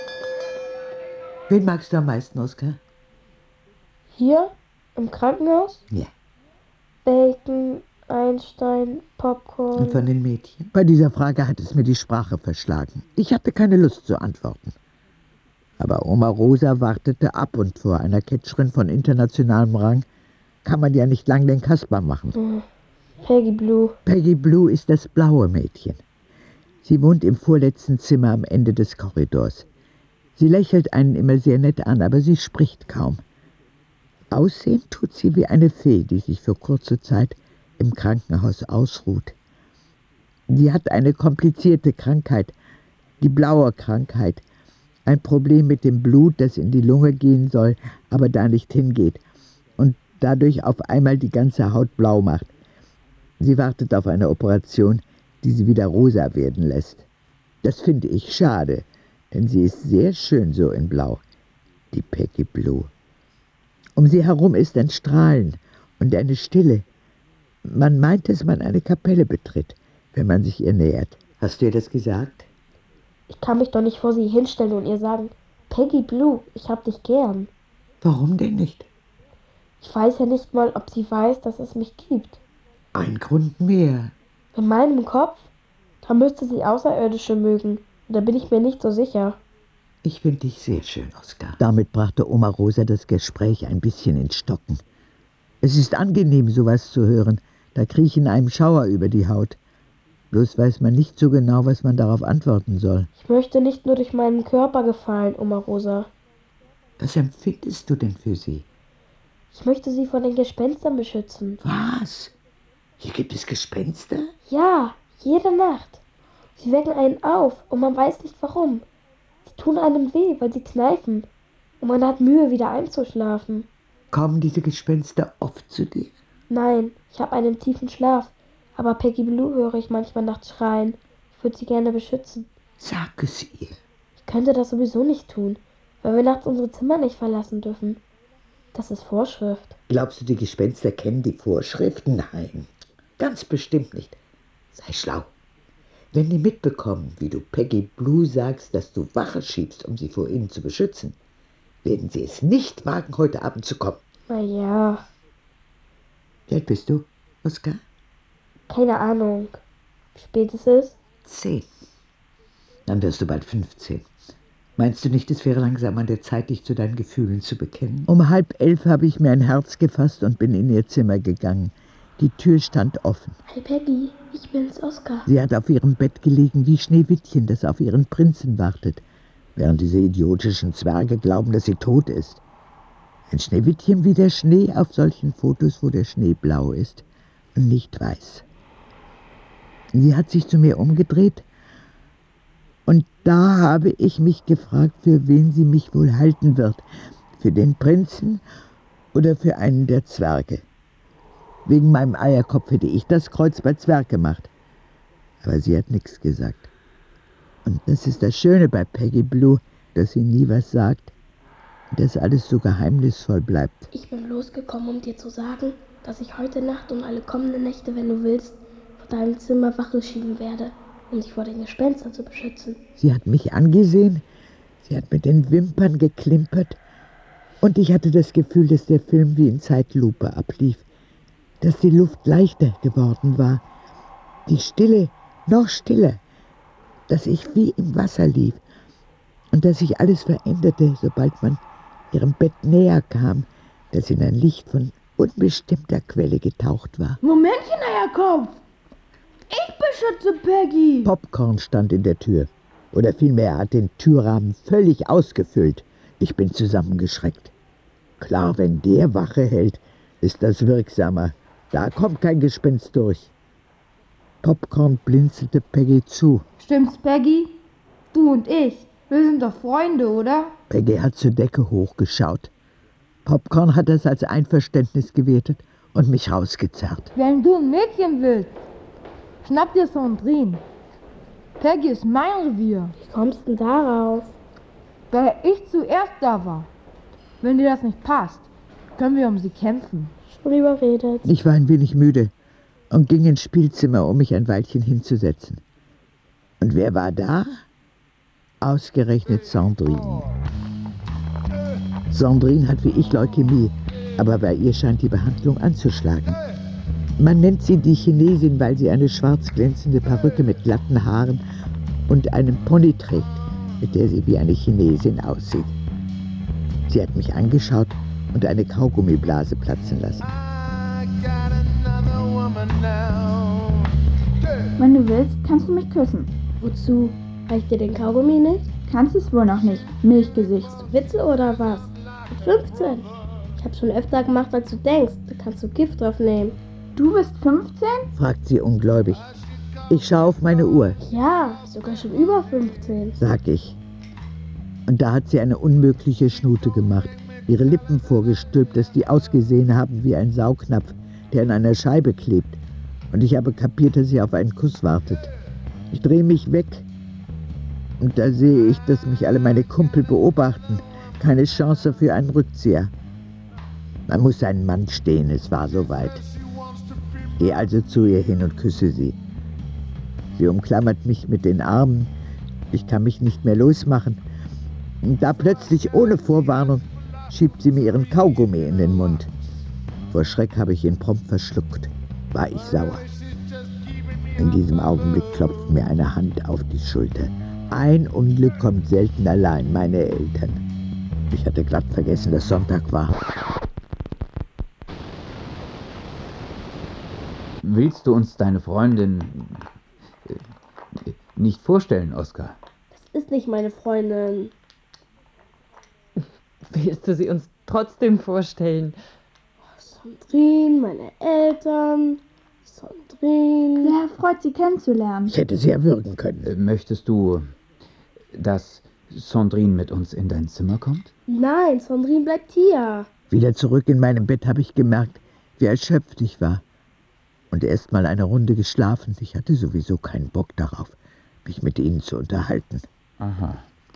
Wen magst du am meisten, Oskar? Hier im Krankenhaus? Ja. Bacon, Einstein, Popcorn. Und von den Mädchen? Bei dieser Frage hat es mir die Sprache verschlagen. Ich hatte keine Lust zu antworten. Aber Oma Rosa wartete ab und vor einer Ketcherin von internationalem Rang kann man ja nicht lang den Kasper machen. Hm. Peggy Blue. Peggy Blue ist das blaue Mädchen. Sie wohnt im vorletzten Zimmer am Ende des Korridors. Sie lächelt einen immer sehr nett an, aber sie spricht kaum. Aussehen tut sie wie eine Fee, die sich für kurze Zeit im Krankenhaus ausruht. Sie hat eine komplizierte Krankheit, die blaue Krankheit. Ein Problem mit dem Blut, das in die Lunge gehen soll, aber da nicht hingeht und dadurch auf einmal die ganze Haut blau macht. Sie wartet auf eine Operation, die sie wieder rosa werden lässt. Das finde ich schade, denn sie ist sehr schön so in Blau, die Peggy Blue. Um sie herum ist ein Strahlen und eine Stille. Man meint, dass man eine Kapelle betritt, wenn man sich ihr nähert. Hast du ihr das gesagt? Ich kann mich doch nicht vor sie hinstellen und ihr sagen, Peggy Blue, ich hab dich gern. Warum denn nicht? Ich weiß ja nicht mal, ob sie weiß, dass es mich gibt. Ein Grund mehr. In meinem Kopf? Da müsste sie Außerirdische mögen. Und da bin ich mir nicht so sicher. Ich finde dich sehr schön, Oskar. Damit brachte Oma Rosa das Gespräch ein bisschen ins Stocken. Es ist angenehm, sowas zu hören. Da kriechen einem Schauer über die Haut. Bloß weiß man nicht so genau, was man darauf antworten soll. Ich möchte nicht nur durch meinen Körper gefallen, Oma Rosa. Was empfindest du denn für sie? Ich möchte sie vor den Gespenstern beschützen. Was? Hier gibt es Gespenster? Ja, jede Nacht. Sie wecken einen auf und man weiß nicht warum. Sie tun einem weh, weil sie kneifen. Und man hat Mühe, wieder einzuschlafen. Kommen diese Gespenster oft zu dir? Nein, ich habe einen tiefen Schlaf. Aber Peggy Blue höre ich manchmal nachts schreien. Ich würde sie gerne beschützen. Sag es ihr. Ich könnte das sowieso nicht tun, weil wir nachts unsere Zimmer nicht verlassen dürfen. Das ist Vorschrift. Glaubst du, die Gespenster kennen die Vorschriften? Nein, ganz bestimmt nicht. Sei schlau. Wenn die mitbekommen, wie du Peggy Blue sagst, dass du Wache schiebst, um sie vor ihnen zu beschützen, werden sie es nicht wagen, heute Abend zu kommen. Na ja. Wie alt bist du, Oskar? Keine Ahnung. Wie spät es ist? Zehn. Dann wirst du bald fünfzehn. Meinst du nicht, es wäre langsam an der Zeit, dich zu deinen Gefühlen zu bekennen? Um halb elf habe ich mir ein Herz gefasst und bin in ihr Zimmer gegangen. Die Tür stand offen. Hey Peggy, ich bin's, Oskar. Sie hat auf ihrem Bett gelegen wie Schneewittchen, das auf ihren Prinzen wartet, während diese idiotischen Zwerge glauben, dass sie tot ist. Ein Schneewittchen wie der Schnee auf solchen Fotos, wo der Schnee blau ist und nicht weiß. Sie hat sich zu mir umgedreht und da habe ich mich gefragt, für wen sie mich wohl halten wird. Für den Prinzen oder für einen der Zwerge. Wegen meinem Eierkopf hätte ich das Kreuz bei Zwerg gemacht. Aber sie hat nichts gesagt. Und das ist das Schöne bei Peggy Blue, dass sie nie was sagt. Und dass alles so geheimnisvoll bleibt. Ich bin losgekommen, um dir zu sagen, dass ich heute Nacht und alle kommenden Nächte, wenn du willst, vor deinem Zimmer Wache schieben werde, um dich vor den Gespenstern zu beschützen. Sie hat mich angesehen, sie hat mit den Wimpern geklimpert und ich hatte das Gefühl, dass der Film wie in Zeitlupe ablief, dass die Luft leichter geworden war, die Stille noch stiller, dass ich wie im Wasser lief und dass sich alles veränderte, sobald man ihrem Bett näher kam, das in ein Licht von unbestimmter Quelle getaucht war. Momentchen, Eierkopf! Ich beschütze Peggy! Popcorn stand in der Tür. Oder vielmehr hat den Türrahmen völlig ausgefüllt. Ich bin zusammengeschreckt. Klar, wenn der Wache hält, ist das wirksamer. Da kommt kein Gespenst durch. Popcorn blinzelte Peggy zu. Stimmt's, Peggy? Du und ich, wir sind doch Freunde, oder? Peggy hat zur Decke hochgeschaut. Popcorn hat das als Einverständnis gewertet und mich rausgezerrt. Wenn du ein Mädchen willst, schnapp dir Sandrine. Peggy ist mein Revier. Wie kommst du denn darauf? Weil ich zuerst da war. Wenn dir das nicht passt, können wir um sie kämpfen. Schon überredet. Ich war ein wenig müde und ging ins Spielzimmer, um mich ein Weilchen hinzusetzen. Und wer war da? Ausgerechnet Sandrine. Sandrine hat wie ich Leukämie, aber bei ihr scheint die Behandlung anzuschlagen. Man nennt sie die Chinesin, weil sie eine schwarz glänzende Perücke mit glatten Haaren und einem Pony trägt, mit der sie wie eine Chinesin aussieht. Sie hat mich angeschaut und eine Kaugummiblase platzen lassen. Wenn du willst, kannst du mich küssen. Wozu? Reicht dir den Kaugummi nicht? Kannst es wohl noch nicht, Milchgesicht. Hast du Witze oder was? Mit fünfzehn. Ich hab's schon öfter gemacht, als du denkst. Da kannst du Gift drauf nehmen. Du bist fünfzehn? Fragt sie ungläubig. Ich schaue auf meine Uhr. Ja, sogar schon über fünfzehn. Sag ich. Und da hat sie eine unmögliche Schnute gemacht, ihre Lippen vorgestülpt, dass die ausgesehen haben wie ein Saugnapf, der an einer Scheibe klebt. Und ich habe kapiert, dass sie auf einen Kuss wartet. Ich drehe mich weg und da sehe ich, dass mich alle meine Kumpel beobachten. Keine Chance für einen Rückzieher. Man muss einen Mann stehen, es war soweit. Gehe also zu ihr hin und küsse sie. Sie umklammert mich mit den Armen. Ich kann mich nicht mehr losmachen. Und da plötzlich, ohne Vorwarnung, schiebt sie mir ihren Kaugummi in den Mund. Vor Schreck habe ich ihn prompt verschluckt. War ich sauer. In diesem Augenblick klopft mir eine Hand auf die Schulter. Ein Unglück kommt selten allein, meine Eltern. Ich hatte glatt vergessen, dass Sonntag war. Willst du uns deine Freundin äh, nicht vorstellen, Oskar? Das ist nicht meine Freundin. Willst du sie uns trotzdem vorstellen? Sandrine, meine Eltern, Sandrine. Sehr erfreut, Sie kennenzulernen. Ich hätte sie erwürgen können. Äh, möchtest du, dass Sandrine mit uns in dein Zimmer kommt? Nein, Sandrine bleibt hier. Wieder zurück in meinem Bett habe ich gemerkt, wie erschöpft ich war. Und erst mal eine Runde geschlafen. Ich hatte sowieso keinen Bock darauf, mich mit ihnen zu unterhalten. Aha.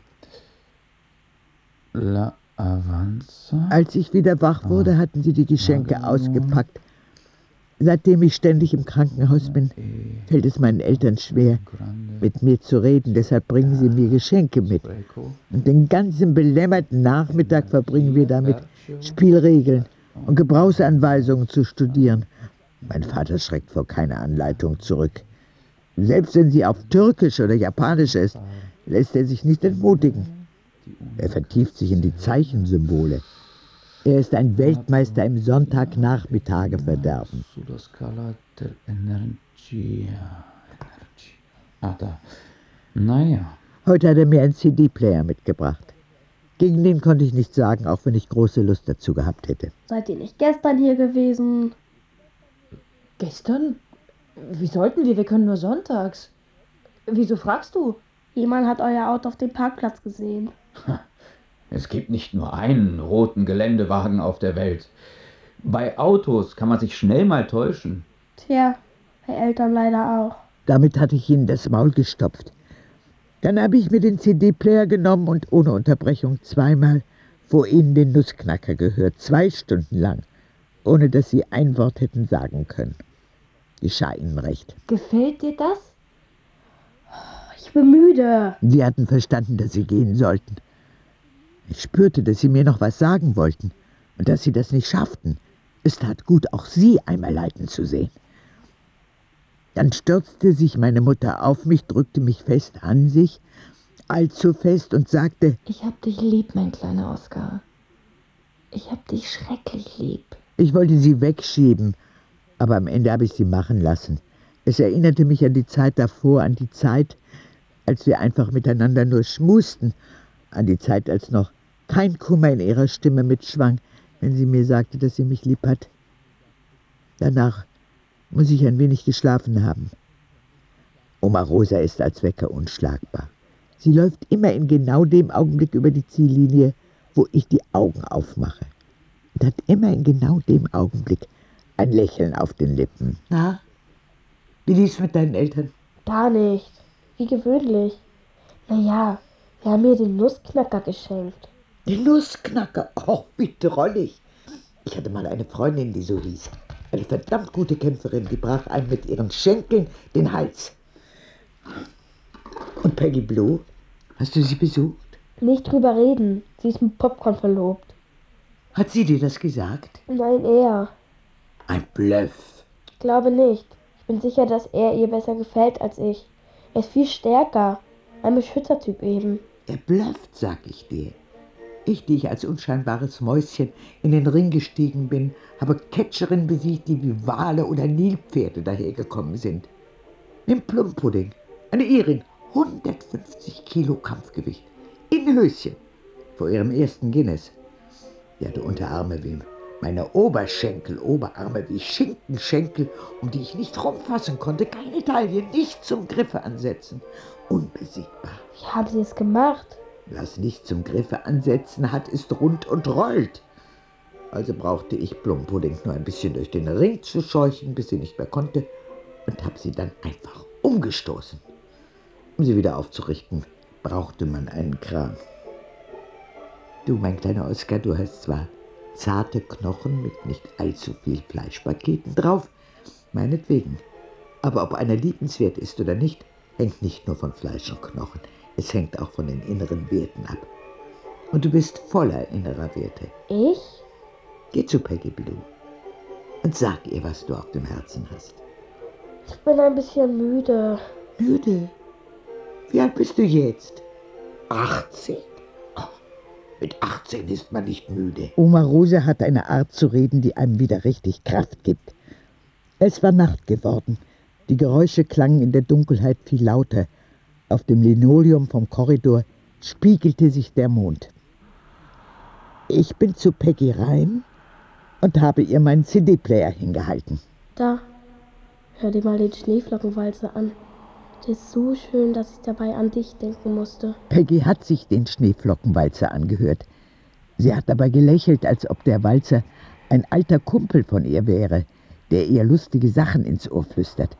La Avanza? Als ich wieder wach wurde, hatten sie die Geschenke ausgepackt. Seitdem ich ständig im Krankenhaus bin, fällt es meinen Eltern schwer, mit mir zu reden. Deshalb bringen sie mir Geschenke mit. Und den ganzen belämmerten Nachmittag verbringen wir damit, Spielregeln und Gebrauchsanweisungen zu studieren. Mein Vater schreckt vor keiner Anleitung zurück. Selbst wenn sie auf Türkisch oder Japanisch ist, lässt er sich nicht entmutigen. Er vertieft sich in die Zeichensymbole. Er ist ein Weltmeister im Sonntagnachmittage verderben. Ah, da. Naja. Heute hat er mir einen C D-Player mitgebracht. Gegen den konnte ich nichts sagen, auch wenn ich große Lust dazu gehabt hätte. Seid ihr nicht gestern hier gewesen? Gestern? Wie sollten wir? Wir können nur sonntags. Wieso fragst du? Jemand hat euer Auto auf dem Parkplatz gesehen. Es gibt nicht nur einen roten Geländewagen auf der Welt. Bei Autos kann man sich schnell mal täuschen. Tja, bei Eltern leider auch. Damit hatte ich ihnen das Maul gestopft. Dann habe ich mir den C D-Player genommen und ohne Unterbrechung zweimal vor ihnen den Nussknacker gehört. Zwei Stunden lang, ohne dass sie ein Wort hätten sagen können. Geschah ihnen recht. Gefällt dir das? Ich bin müde. Sie hatten verstanden, dass sie gehen sollten. Ich spürte, dass sie mir noch was sagen wollten und dass sie das nicht schafften. Es tat gut, auch sie einmal leiden zu sehen. Dann stürzte sich meine Mutter auf mich, drückte mich fest an sich, allzu fest und sagte: Ich hab dich lieb, mein kleiner Oskar. Ich hab dich schrecklich lieb. Ich wollte sie wegschieben, aber am Ende habe ich sie machen lassen. Es erinnerte mich an die Zeit davor, an die Zeit, als wir einfach miteinander nur schmusten, an die Zeit, als noch kein Kummer in ihrer Stimme mitschwang, wenn sie mir sagte, dass sie mich lieb hat. Danach muss ich ein wenig geschlafen haben. Oma Rosa ist als Wecker unschlagbar. Sie läuft immer in genau dem Augenblick über die Ziellinie, wo ich die Augen aufmache. Und hat immer in genau dem Augenblick ein Lächeln auf den Lippen. Na, wie lief's mit deinen Eltern? Gar nicht. Wie gewöhnlich. Naja, wir haben mir den Nussknacker geschenkt. Den Nussknacker? Oh, wie drollig. Ich hatte mal eine Freundin, die so hieß. Eine verdammt gute Kämpferin, die brach einem mit ihren Schenkeln den Hals. Und Peggy Blue? Hast du sie besucht? Nicht drüber reden. Sie ist mit Popcorn verlobt. Hat sie dir das gesagt? Nein, er. Ein Bluff. Ich glaube nicht. Ich bin sicher, dass er ihr besser gefällt als ich. Er ist viel stärker. Ein Beschützertyp eben. Er blufft, sag ich dir. Ich, die ich als unscheinbares Mäuschen in den Ring gestiegen bin, habe Catcherinnen besiegt, die wie Wale oder Nilpferde dahergekommen sind. Nimm Plumpudding, eine Irin, hundertfünfzig Kilo Kampfgewicht, in Höschen, vor ihrem ersten Guinness. Die hatte Unterarme wie meine Oberschenkel, Oberarme wie Schinkenschenkel, um die ich nicht rumfassen konnte, keine Taille, nicht zum Griffe ansetzen. Unbesiegbar. Wie haben Sie es gemacht? Was nicht zum Griffe ansetzen hat, ist rund und rollt. Also brauchte ich Plumpudding nur ein bisschen durch den Ring zu scheuchen, bis sie nicht mehr konnte, und habe sie dann einfach umgestoßen. Um sie wieder aufzurichten, brauchte man einen Kran. Du, mein kleiner Oskar, du hast zwar zarte Knochen mit nicht allzu viel Fleischpaketen drauf, meinetwegen. Aber ob einer liebenswert ist oder nicht, hängt nicht nur von Fleisch und Knochen. Es hängt auch von den inneren Werten ab. Und du bist voller innerer Werte. Ich? Geh zu Peggy Blue und sag ihr, was du auf dem Herzen hast. Ich bin ein bisschen müde. Müde? Wie alt bist du jetzt? achtzehn? Oh, mit achtzehn ist man nicht müde. Oma Rosa hat eine Art zu reden, die einem wieder richtig Kraft gibt. Es war Nacht geworden. Die Geräusche klangen in der Dunkelheit viel lauter. Auf dem Linoleum vom Korridor spiegelte sich der Mond. Ich bin zu Peggy rein und habe ihr meinen C D-Player hingehalten. Da. Hör dir mal den Schneeflockenwalzer an. Der ist so schön, dass ich dabei an dich denken musste. Peggy hat sich den Schneeflockenwalzer angehört. Sie hat aber gelächelt, als ob der Walzer ein alter Kumpel von ihr wäre, der ihr lustige Sachen ins Ohr flüstert.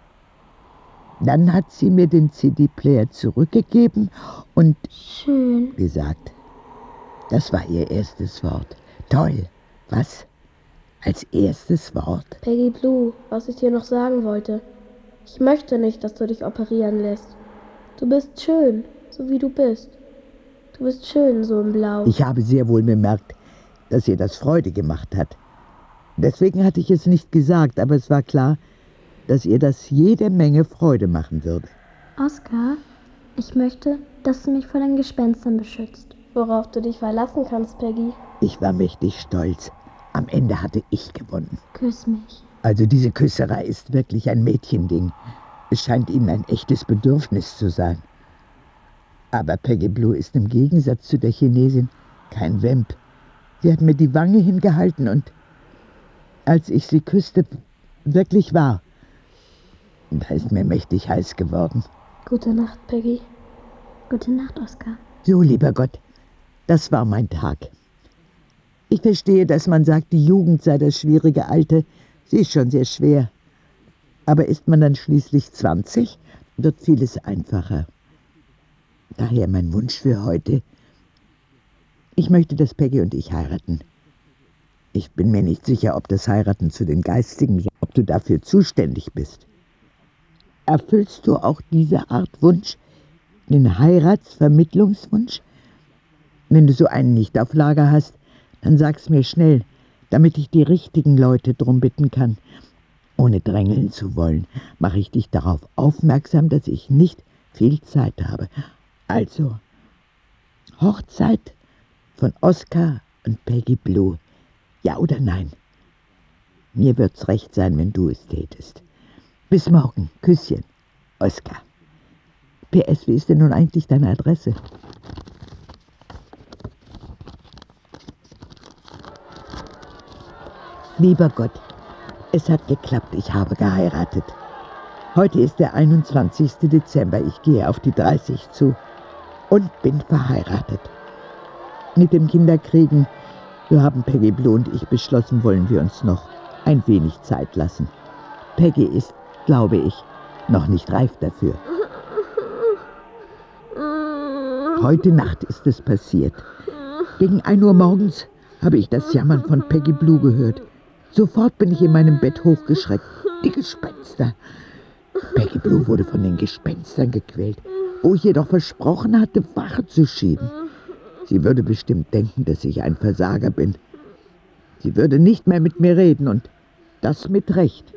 Dann hat sie mir den C D-Player zurückgegeben und schön gesagt. Das war ihr erstes Wort. Toll. Was? Als erstes Wort? Peggy Blue, was ich dir noch sagen wollte. Ich möchte nicht, dass du dich operieren lässt. Du bist schön, so wie du bist. Du bist schön, so in Blau. Ich habe sehr wohl bemerkt, dass ihr das Freude gemacht hat. Deswegen hatte ich es nicht gesagt, aber es war klar, dass ihr das jede Menge Freude machen würde. Oskar, ich möchte, dass du mich vor den Gespenstern beschützt. Worauf du dich verlassen kannst, Peggy. Ich war mächtig stolz. Am Ende hatte ich gewonnen. Küss mich. Also diese Küsserei ist wirklich ein Mädchending. Es scheint ihnen ein echtes Bedürfnis zu sein. Aber Peggy Blue ist im Gegensatz zu der Chinesin kein Vamp. Sie hat mir die Wange hingehalten und als ich sie küsste, wirklich wahr. Da ist mir mächtig heiß geworden. Gute Nacht, Peggy. Gute Nacht, Oskar. So, lieber Gott, das war mein Tag. Ich verstehe, dass man sagt, die Jugend sei das schwierige Alte. Sie ist schon sehr schwer. Aber ist man dann schließlich zwanzig, wird vieles einfacher. Daher mein Wunsch für heute. Ich möchte, dass Peggy und ich heiraten. Ich bin mir nicht sicher, ob das Heiraten zu den Geistigen, ob du dafür zuständig bist. Erfüllst du auch diese Art Wunsch, den Heiratsvermittlungswunsch? Wenn du so einen nicht auf Lager hast, dann sag's mir schnell, damit ich die richtigen Leute drum bitten kann. Ohne drängeln zu wollen, mache ich dich darauf aufmerksam, dass ich nicht viel Zeit habe. Also, Hochzeit von Oskar und Peggy Blue. Ja oder nein? Mir wird's recht sein, wenn du es tätest. Bis morgen. Küsschen. Oskar. P S, wie ist denn nun eigentlich deine Adresse? Lieber Gott, es hat geklappt, ich habe geheiratet. Heute ist der einundzwanzigste Dezember, ich gehe auf die dreißig zu und bin verheiratet. Mit dem Kinderkriegen, so haben Peggy Blue und ich beschlossen, wollen wir uns noch ein wenig Zeit lassen. Peggy ist, glaube ich, noch nicht reif dafür. Heute Nacht ist es passiert. Gegen ein Uhr morgens habe ich das Jammern von Peggy Blue gehört. Sofort bin ich in meinem Bett hochgeschreckt. Die Gespenster. Peggy Blue wurde von den Gespenstern gequält, wo ich ihr doch versprochen hatte, Wache zu schieben. Sie würde bestimmt denken, dass ich ein Versager bin. Sie würde nicht mehr mit mir reden und das mit Recht.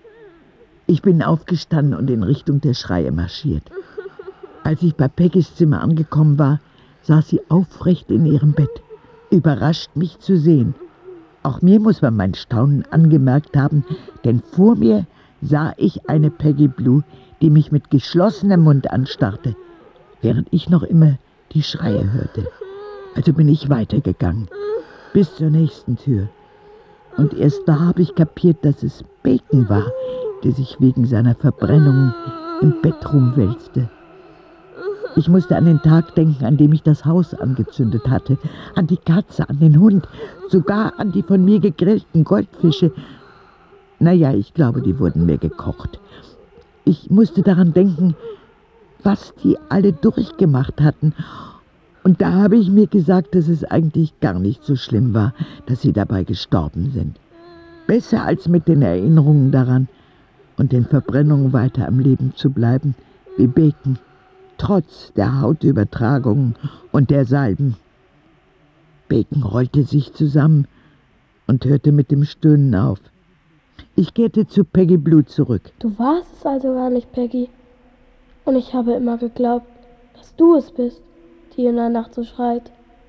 Ich bin aufgestanden und in Richtung der Schreie marschiert. Als ich bei Peggys Zimmer angekommen war, saß sie aufrecht in ihrem Bett, überrascht, mich zu sehen. Auch mir muss man mein Staunen angemerkt haben, denn vor mir sah ich eine Peggy Blue, die mich mit geschlossenem Mund anstarrte, während ich noch immer die Schreie hörte. Also bin ich weitergegangen, bis zur nächsten Tür. Und erst da habe ich kapiert, dass es Bacon war, der sich wegen seiner Verbrennungen im Bett rumwälzte. Ich musste an den Tag denken, an dem ich das Haus angezündet hatte, an die Katze, an den Hund, sogar an die von mir gegrillten Goldfische. Naja, ich glaube, die wurden mir gekocht. Ich musste daran denken, was die alle durchgemacht hatten. Und da habe ich mir gesagt, dass es eigentlich gar nicht so schlimm war, dass sie dabei gestorben sind. Besser als mit den Erinnerungen daran und den Verbrennungen weiter am Leben zu bleiben, wie Bacon. Trotz der Hautübertragungen und der Salben. Bacon rollte sich zusammen und hörte mit dem Stöhnen auf. Ich kehrte zu Peggy Blue zurück. Du warst es also gar nicht, Peggy. Und ich habe immer geglaubt, dass du es bist, die in der Nacht so schreit.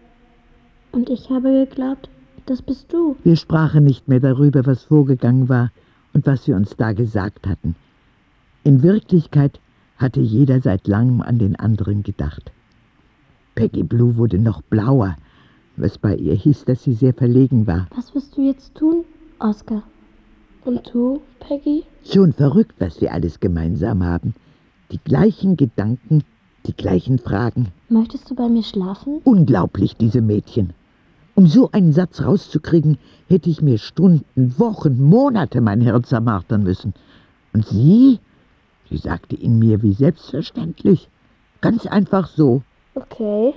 Und ich habe geglaubt, das bist du. Wir sprachen nicht mehr darüber, was vorgegangen war und was wir uns da gesagt hatten. In Wirklichkeit hatte jeder seit langem an den anderen gedacht. Peggy Blue wurde noch blauer, was bei ihr hieß, dass sie sehr verlegen war. Was wirst du jetzt tun, Oskar? Und du, Peggy? Schon verrückt, was wir alles gemeinsam haben. Die gleichen Gedanken, die gleichen Fragen. Möchtest du bei mir schlafen? Unglaublich, diese Mädchen. Um so einen Satz rauszukriegen, hätte ich mir Stunden, Wochen, Monate mein Hirn zermartern müssen. Und sie, sie sagte ihn mir wie selbstverständlich. Ganz einfach so. Okay.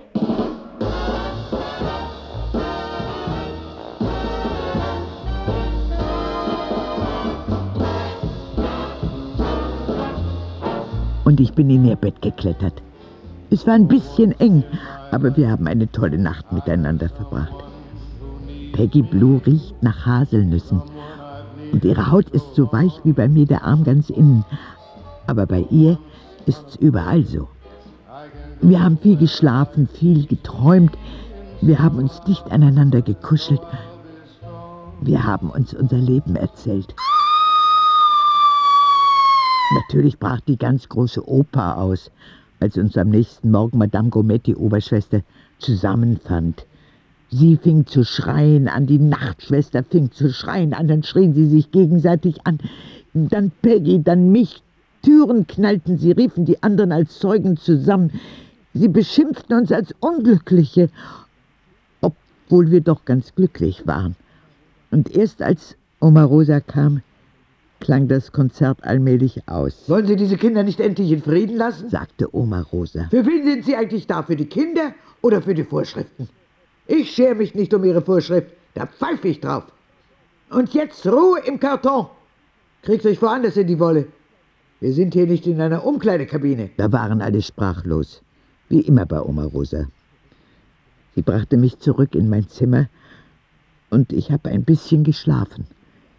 Und ich bin in ihr Bett geklettert. Es war ein bisschen eng, aber wir haben eine tolle Nacht miteinander verbracht. Peggy Blue riecht nach Haselnüssen und ihre Haut ist so weich wie bei mir der Arm ganz innen. Aber bei ihr ist's überall so. Wir haben viel geschlafen, viel geträumt. Wir haben uns dicht aneinander gekuschelt. Wir haben uns unser Leben erzählt. Natürlich brach die ganz große Oper aus, als uns am nächsten Morgen Madame Gomet, die Oberschwester, zusammenfand. Sie fing zu schreien an, die Nachtschwester fing zu schreien an, dann schrien sie sich gegenseitig an, dann Peggy, dann mich. Türen knallten sie, riefen die anderen als Zeugen zusammen. Sie beschimpften uns als Unglückliche, obwohl wir doch ganz glücklich waren. Und erst als Oma Rosa kam, klang das Konzert allmählich aus. Wollen Sie diese Kinder nicht endlich in Frieden lassen? Sagte Oma Rosa. Für wen sind Sie eigentlich da? Für die Kinder oder für die Vorschriften? Ich schere mich nicht um Ihre Vorschrift, da pfeife ich drauf. Und jetzt Ruhe im Karton. Kriegt euch woanders in die Wolle. Wir sind hier nicht in einer Umkleidekabine. Da waren alle sprachlos, wie immer bei Oma Rosa. Sie brachte mich zurück in mein Zimmer und ich habe ein bisschen geschlafen.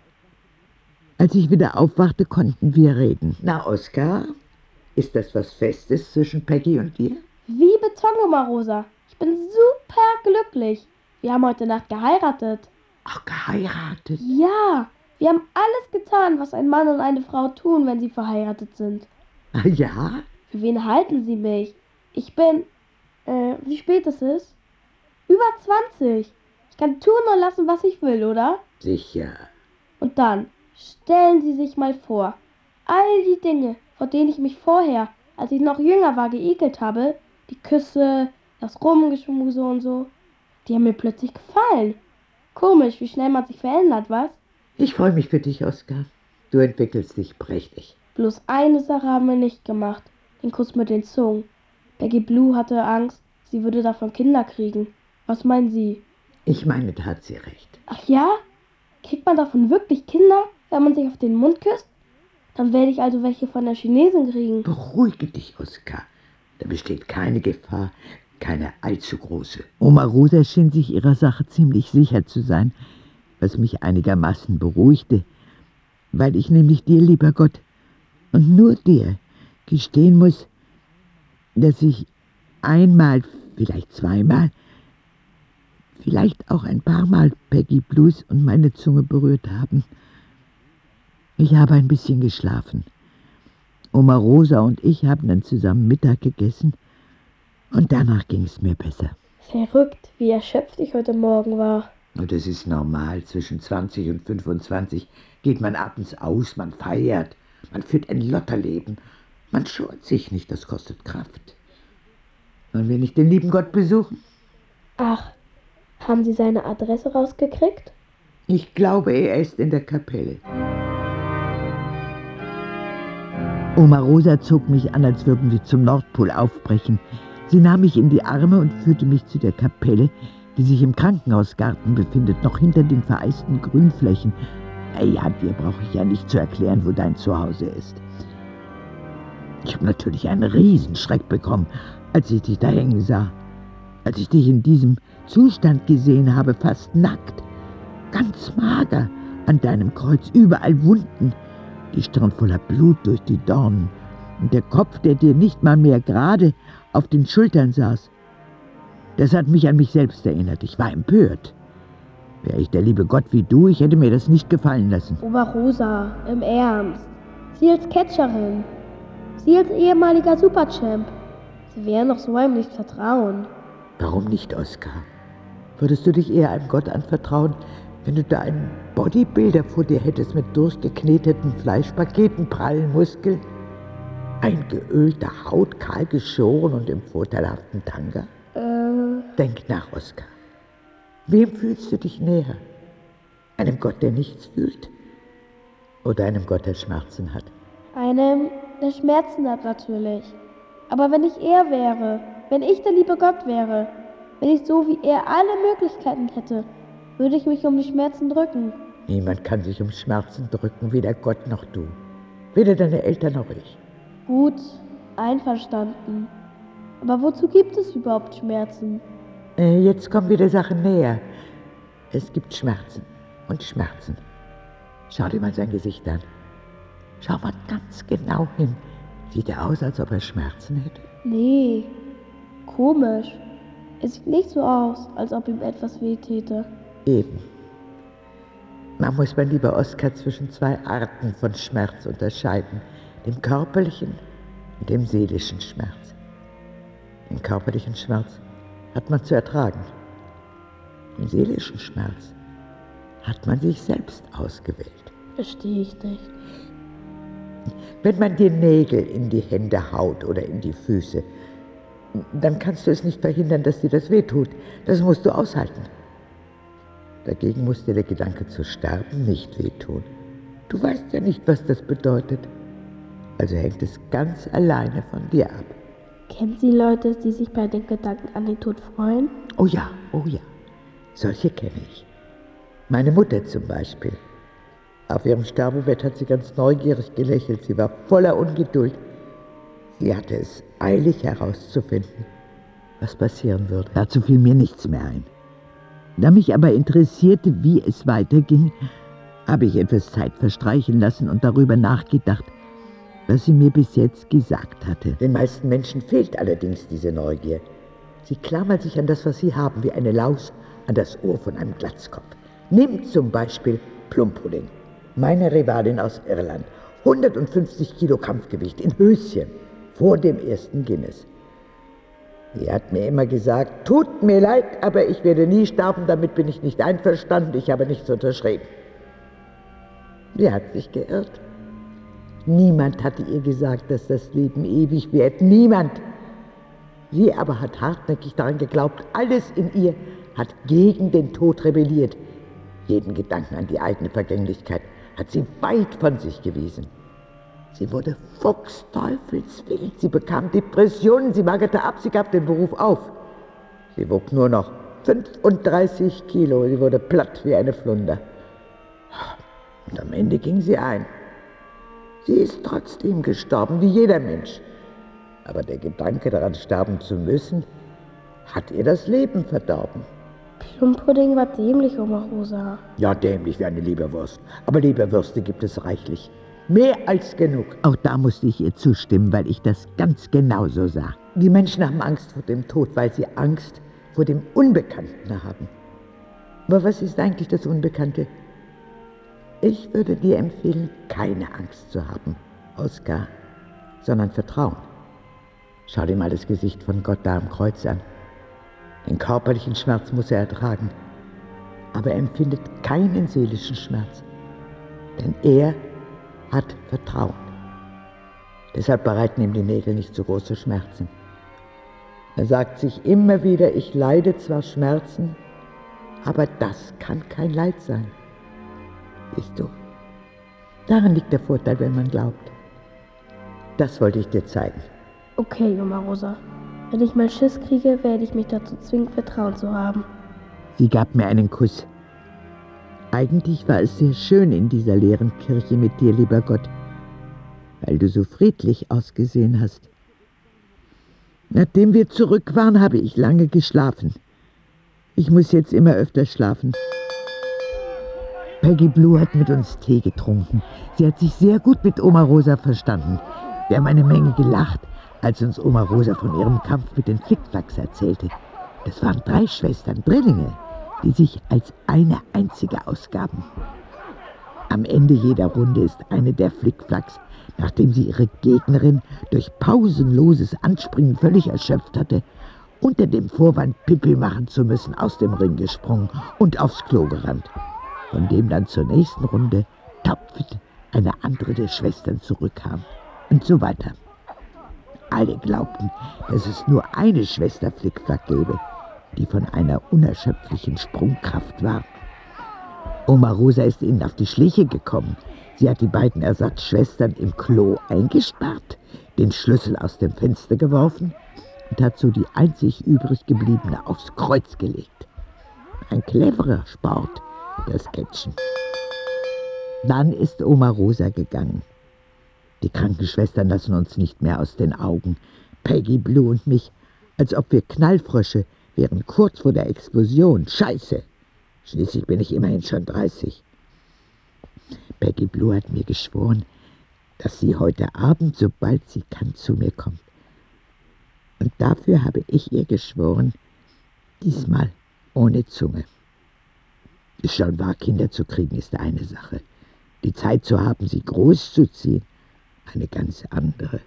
Als ich wieder aufwachte, konnten wir reden. Na, Oskar, ist das was Festes zwischen Peggy und dir? Wie Beton, Oma Rosa. Ich bin super glücklich. Wir haben heute Nacht geheiratet. Ach, geheiratet? Ja, wir haben alles getan, was ein Mann und eine Frau tun, wenn sie verheiratet sind. Ah, ja? Für wen halten Sie mich? Ich bin, äh, wie spät es ist? Über zwanzig. Ich kann tun und lassen, was ich will, oder? Sicher. Und dann, stellen Sie sich mal vor, all die Dinge, vor denen ich mich vorher, als ich noch jünger war, geekelt habe, die Küsse, das Rumgeschmuse und so, die haben mir plötzlich gefallen. Komisch, wie schnell man sich verändert, was? Ich freue mich für dich, Oskar. Du entwickelst dich prächtig. Bloß eine Sache haben wir nicht gemacht, den Kuss mit den Zungen. Peggy Blue hatte Angst, sie würde davon Kinder kriegen. Was meinen Sie? Ich meine, da hat sie recht. Ach ja? Kriegt man davon wirklich Kinder, wenn man sich auf den Mund küsst? Dann werde ich also welche von der Chinesin kriegen. Beruhige dich, Oskar. Da besteht keine Gefahr, keine allzu große. Oma Rosa schien sich ihrer Sache ziemlich sicher zu sein, was mich einigermaßen beruhigte, weil ich nämlich dir, lieber Gott, und nur dir gestehen muss, dass ich einmal, vielleicht zweimal, vielleicht auch ein paar Mal Peggy Blues und meine Zunge berührt haben. Ich habe ein bisschen geschlafen. Oma Rosa und ich haben dann zusammen Mittag gegessen und danach ging es mir besser. Verrückt, wie erschöpft ich heute Morgen war. Und es ist normal, zwischen zwanzig und fünfundzwanzig geht man abends aus, man feiert, man führt ein Lotterleben. Man schont sich nicht, das kostet Kraft. Wollen wir nicht den lieben Gott besuchen? Ach, haben Sie seine Adresse rausgekriegt? Ich glaube, er ist in der Kapelle. Oma Rosa zog mich an, als würden wir zum Nordpol aufbrechen. Sie nahm mich in die Arme und führte mich zu der Kapelle, die sich im Krankenhausgarten befindet, noch hinter den vereisten Grünflächen. Ja, dir brauche ich ja nicht zu erklären, wo dein Zuhause ist. Ich habe natürlich einen Riesenschreck bekommen, als ich dich da hängen sah. Als ich dich in diesem Zustand gesehen habe, fast nackt, ganz mager, an deinem Kreuz, überall Wunden, die Stirn voller Blut durch die Dornen und der Kopf, der dir nicht mal mehr gerade auf den Schultern saß. Das hat mich an mich selbst erinnert. Ich war empört. Wäre ich der liebe Gott wie du, ich hätte mir das nicht gefallen lassen. Oma Rosa, im Ernst. Sie als Catcherin. Sie als ehemaliger Superchamp. Sie werden doch so einem nicht vertrauen. Warum nicht, Oskar? Würdest du dich eher einem Gott anvertrauen, Wenn du da einen Bodybuilder vor dir hättest mit durchgekneteten Fleischpaketen, prallen Muskeln, eingeölter Haut, kahl geschoren und im vorteilhaften Tanga? Ähm. Denk nach, Oskar. Wem fühlst du dich näher? Einem Gott, der nichts fühlt? Oder einem Gott, der Schmerzen hat? Einem, der Schmerzen hat natürlich. Aber wenn ich er wäre, wenn ich der liebe Gott wäre, wenn ich so wie er alle Möglichkeiten hätte, würde ich mich um die Schmerzen drücken. Niemand kann sich um Schmerzen drücken, weder Gott noch du. Weder deine Eltern noch ich. Gut, einverstanden. Aber wozu gibt es überhaupt Schmerzen? Äh, jetzt kommen wir der Sache näher. Es gibt Schmerzen und Schmerzen. Schau dir mal sein Gesicht an. Schau mal ganz genau hin. Sieht er aus, als ob er Schmerzen hätte? Nee, komisch. Es sieht nicht so aus, als ob ihm etwas wehtäte. Eben. Man muss, mein lieber Oskar, zwischen zwei Arten von Schmerz unterscheiden. Dem körperlichen und dem seelischen Schmerz. Den körperlichen Schmerz hat man zu ertragen. Den seelischen Schmerz hat man sich selbst ausgewählt. Verstehe ich nicht. Wenn man dir Nägel in die Hände haut oder in die Füße, dann kannst du es nicht verhindern, dass dir das wehtut. Das musst du aushalten. Dagegen muss dir der Gedanke zu sterben nicht wehtun. Du weißt ja nicht, was das bedeutet. Also hängt es ganz alleine von dir ab. Kennen Sie Leute, die sich bei den Gedanken an den Tod freuen? Oh ja, oh ja. Solche kenne ich. Meine Mutter zum Beispiel. Auf ihrem Sterbebett hat sie ganz neugierig gelächelt. Sie war voller Ungeduld. Sie hatte es eilig herauszufinden, was passieren würde. Dazu fiel mir nichts mehr ein. Da mich aber interessierte, wie es weiterging, habe ich etwas Zeit verstreichen lassen und darüber nachgedacht, was sie mir bis jetzt gesagt hatte. Den meisten Menschen fehlt allerdings diese Neugier. Sie klammern sich an das, was sie haben, wie eine Laus an das Ohr von einem Glatzkopf. Nimm zum Beispiel Plumpudding, meine Rivalin aus Irland. hundertfünfzig Kilo Kampfgewicht in Höschen vor dem ersten Guinness. Sie hat mir immer gesagt, tut mir leid, aber ich werde nie sterben, damit bin ich nicht einverstanden, ich habe nichts unterschrieben. Sie hat sich geirrt. Niemand hatte ihr gesagt, dass das Leben ewig wird. Niemand. Sie aber hat hartnäckig daran geglaubt, alles in ihr hat gegen den Tod rebelliert. Jeden Gedanken an die eigene Vergänglichkeit hat sie weit von sich gewiesen. Sie wurde fuchsteufelswild, sie bekam Depressionen, sie magerte ab, sie gab den Beruf auf. Sie wog nur noch fünfunddreißig Kilo, sie wurde platt wie eine Flunder. Und am Ende ging sie ein. Sie ist trotzdem gestorben, wie jeder Mensch. Aber der Gedanke daran, sterben zu müssen, hat ihr das Leben verdorben. Plumpudding war dämlich, Oma Rosa. Ja, dämlich wie eine Leberwurst. Aber Leberwürste gibt es reichlich. Mehr als genug. Auch da musste ich ihr zustimmen, weil ich das ganz genauso sah. Die Menschen haben Angst vor dem Tod, weil sie Angst vor dem Unbekannten haben. Aber was ist eigentlich das Unbekannte? Ich würde dir empfehlen, keine Angst zu haben, Oskar, sondern Vertrauen. Schau dir mal das Gesicht von Gott da am Kreuz an. Den körperlichen Schmerz muss er ertragen, aber er empfindet keinen seelischen Schmerz, denn er hat Vertrauen. Deshalb bereiten ihm die Nägel nicht so große Schmerzen. Er sagt sich immer wieder, ich leide zwar Schmerzen, aber das kann kein Leid sein. Siehst du, darin liegt der Vorteil, wenn man glaubt. Das wollte ich dir zeigen. Okay, Oma Rosa. Wenn ich mal Schiss kriege, werde ich mich dazu zwingen, Vertrauen zu haben. Sie gab mir einen Kuss. Eigentlich war es sehr schön in dieser leeren Kirche mit dir, lieber Gott, weil du so friedlich ausgesehen hast. Nachdem wir zurück waren, habe ich lange geschlafen. Ich muss jetzt immer öfter schlafen. Peggy Blue hat mit uns Tee getrunken. Sie hat sich sehr gut mit Oma Rosa verstanden. Wir haben eine Menge gelacht, als uns Oma Rosa von ihrem Kampf mit den Flickflacks erzählte. Es waren drei Schwestern, Drillinge, die sich als eine einzige ausgaben. Am Ende jeder Runde ist eine der Flickflacks, nachdem sie ihre Gegnerin durch pausenloses Anspringen völlig erschöpft hatte, unter dem Vorwand, Pipi machen zu müssen, aus dem Ring gesprungen und aufs Klo gerannt. von dem dann zur nächsten Runde topfend eine andere der Schwestern zurückkam. Und so weiter. Alle glaubten, dass es nur eine Schwester Flickflack gäbe, die von einer unerschöpflichen Sprungkraft war. Oma Rosa ist ihnen auf die Schliche gekommen. Sie hat die beiden Ersatzschwestern im Klo eingesperrt, den Schlüssel aus dem Fenster geworfen und hat so die einzig übrig gebliebene aufs Kreuz gelegt. Ein cleverer Sport, das Catchen. Dann ist Oma Rosa gegangen. Die Krankenschwestern lassen uns nicht mehr aus den Augen. Peggy Blue und mich, als ob wir Knallfrösche wären kurz vor der Explosion. Scheiße! Schließlich bin ich immerhin schon dreißig. Peggy Blue hat mir geschworen, dass sie heute Abend, sobald sie kann, zu mir kommt. Und dafür habe ich ihr geschworen, diesmal ohne Zunge. Ist schon wahr, Kinder zu kriegen ist eine Sache. Die Zeit zu haben, sie großzuziehen, eine ganz andere.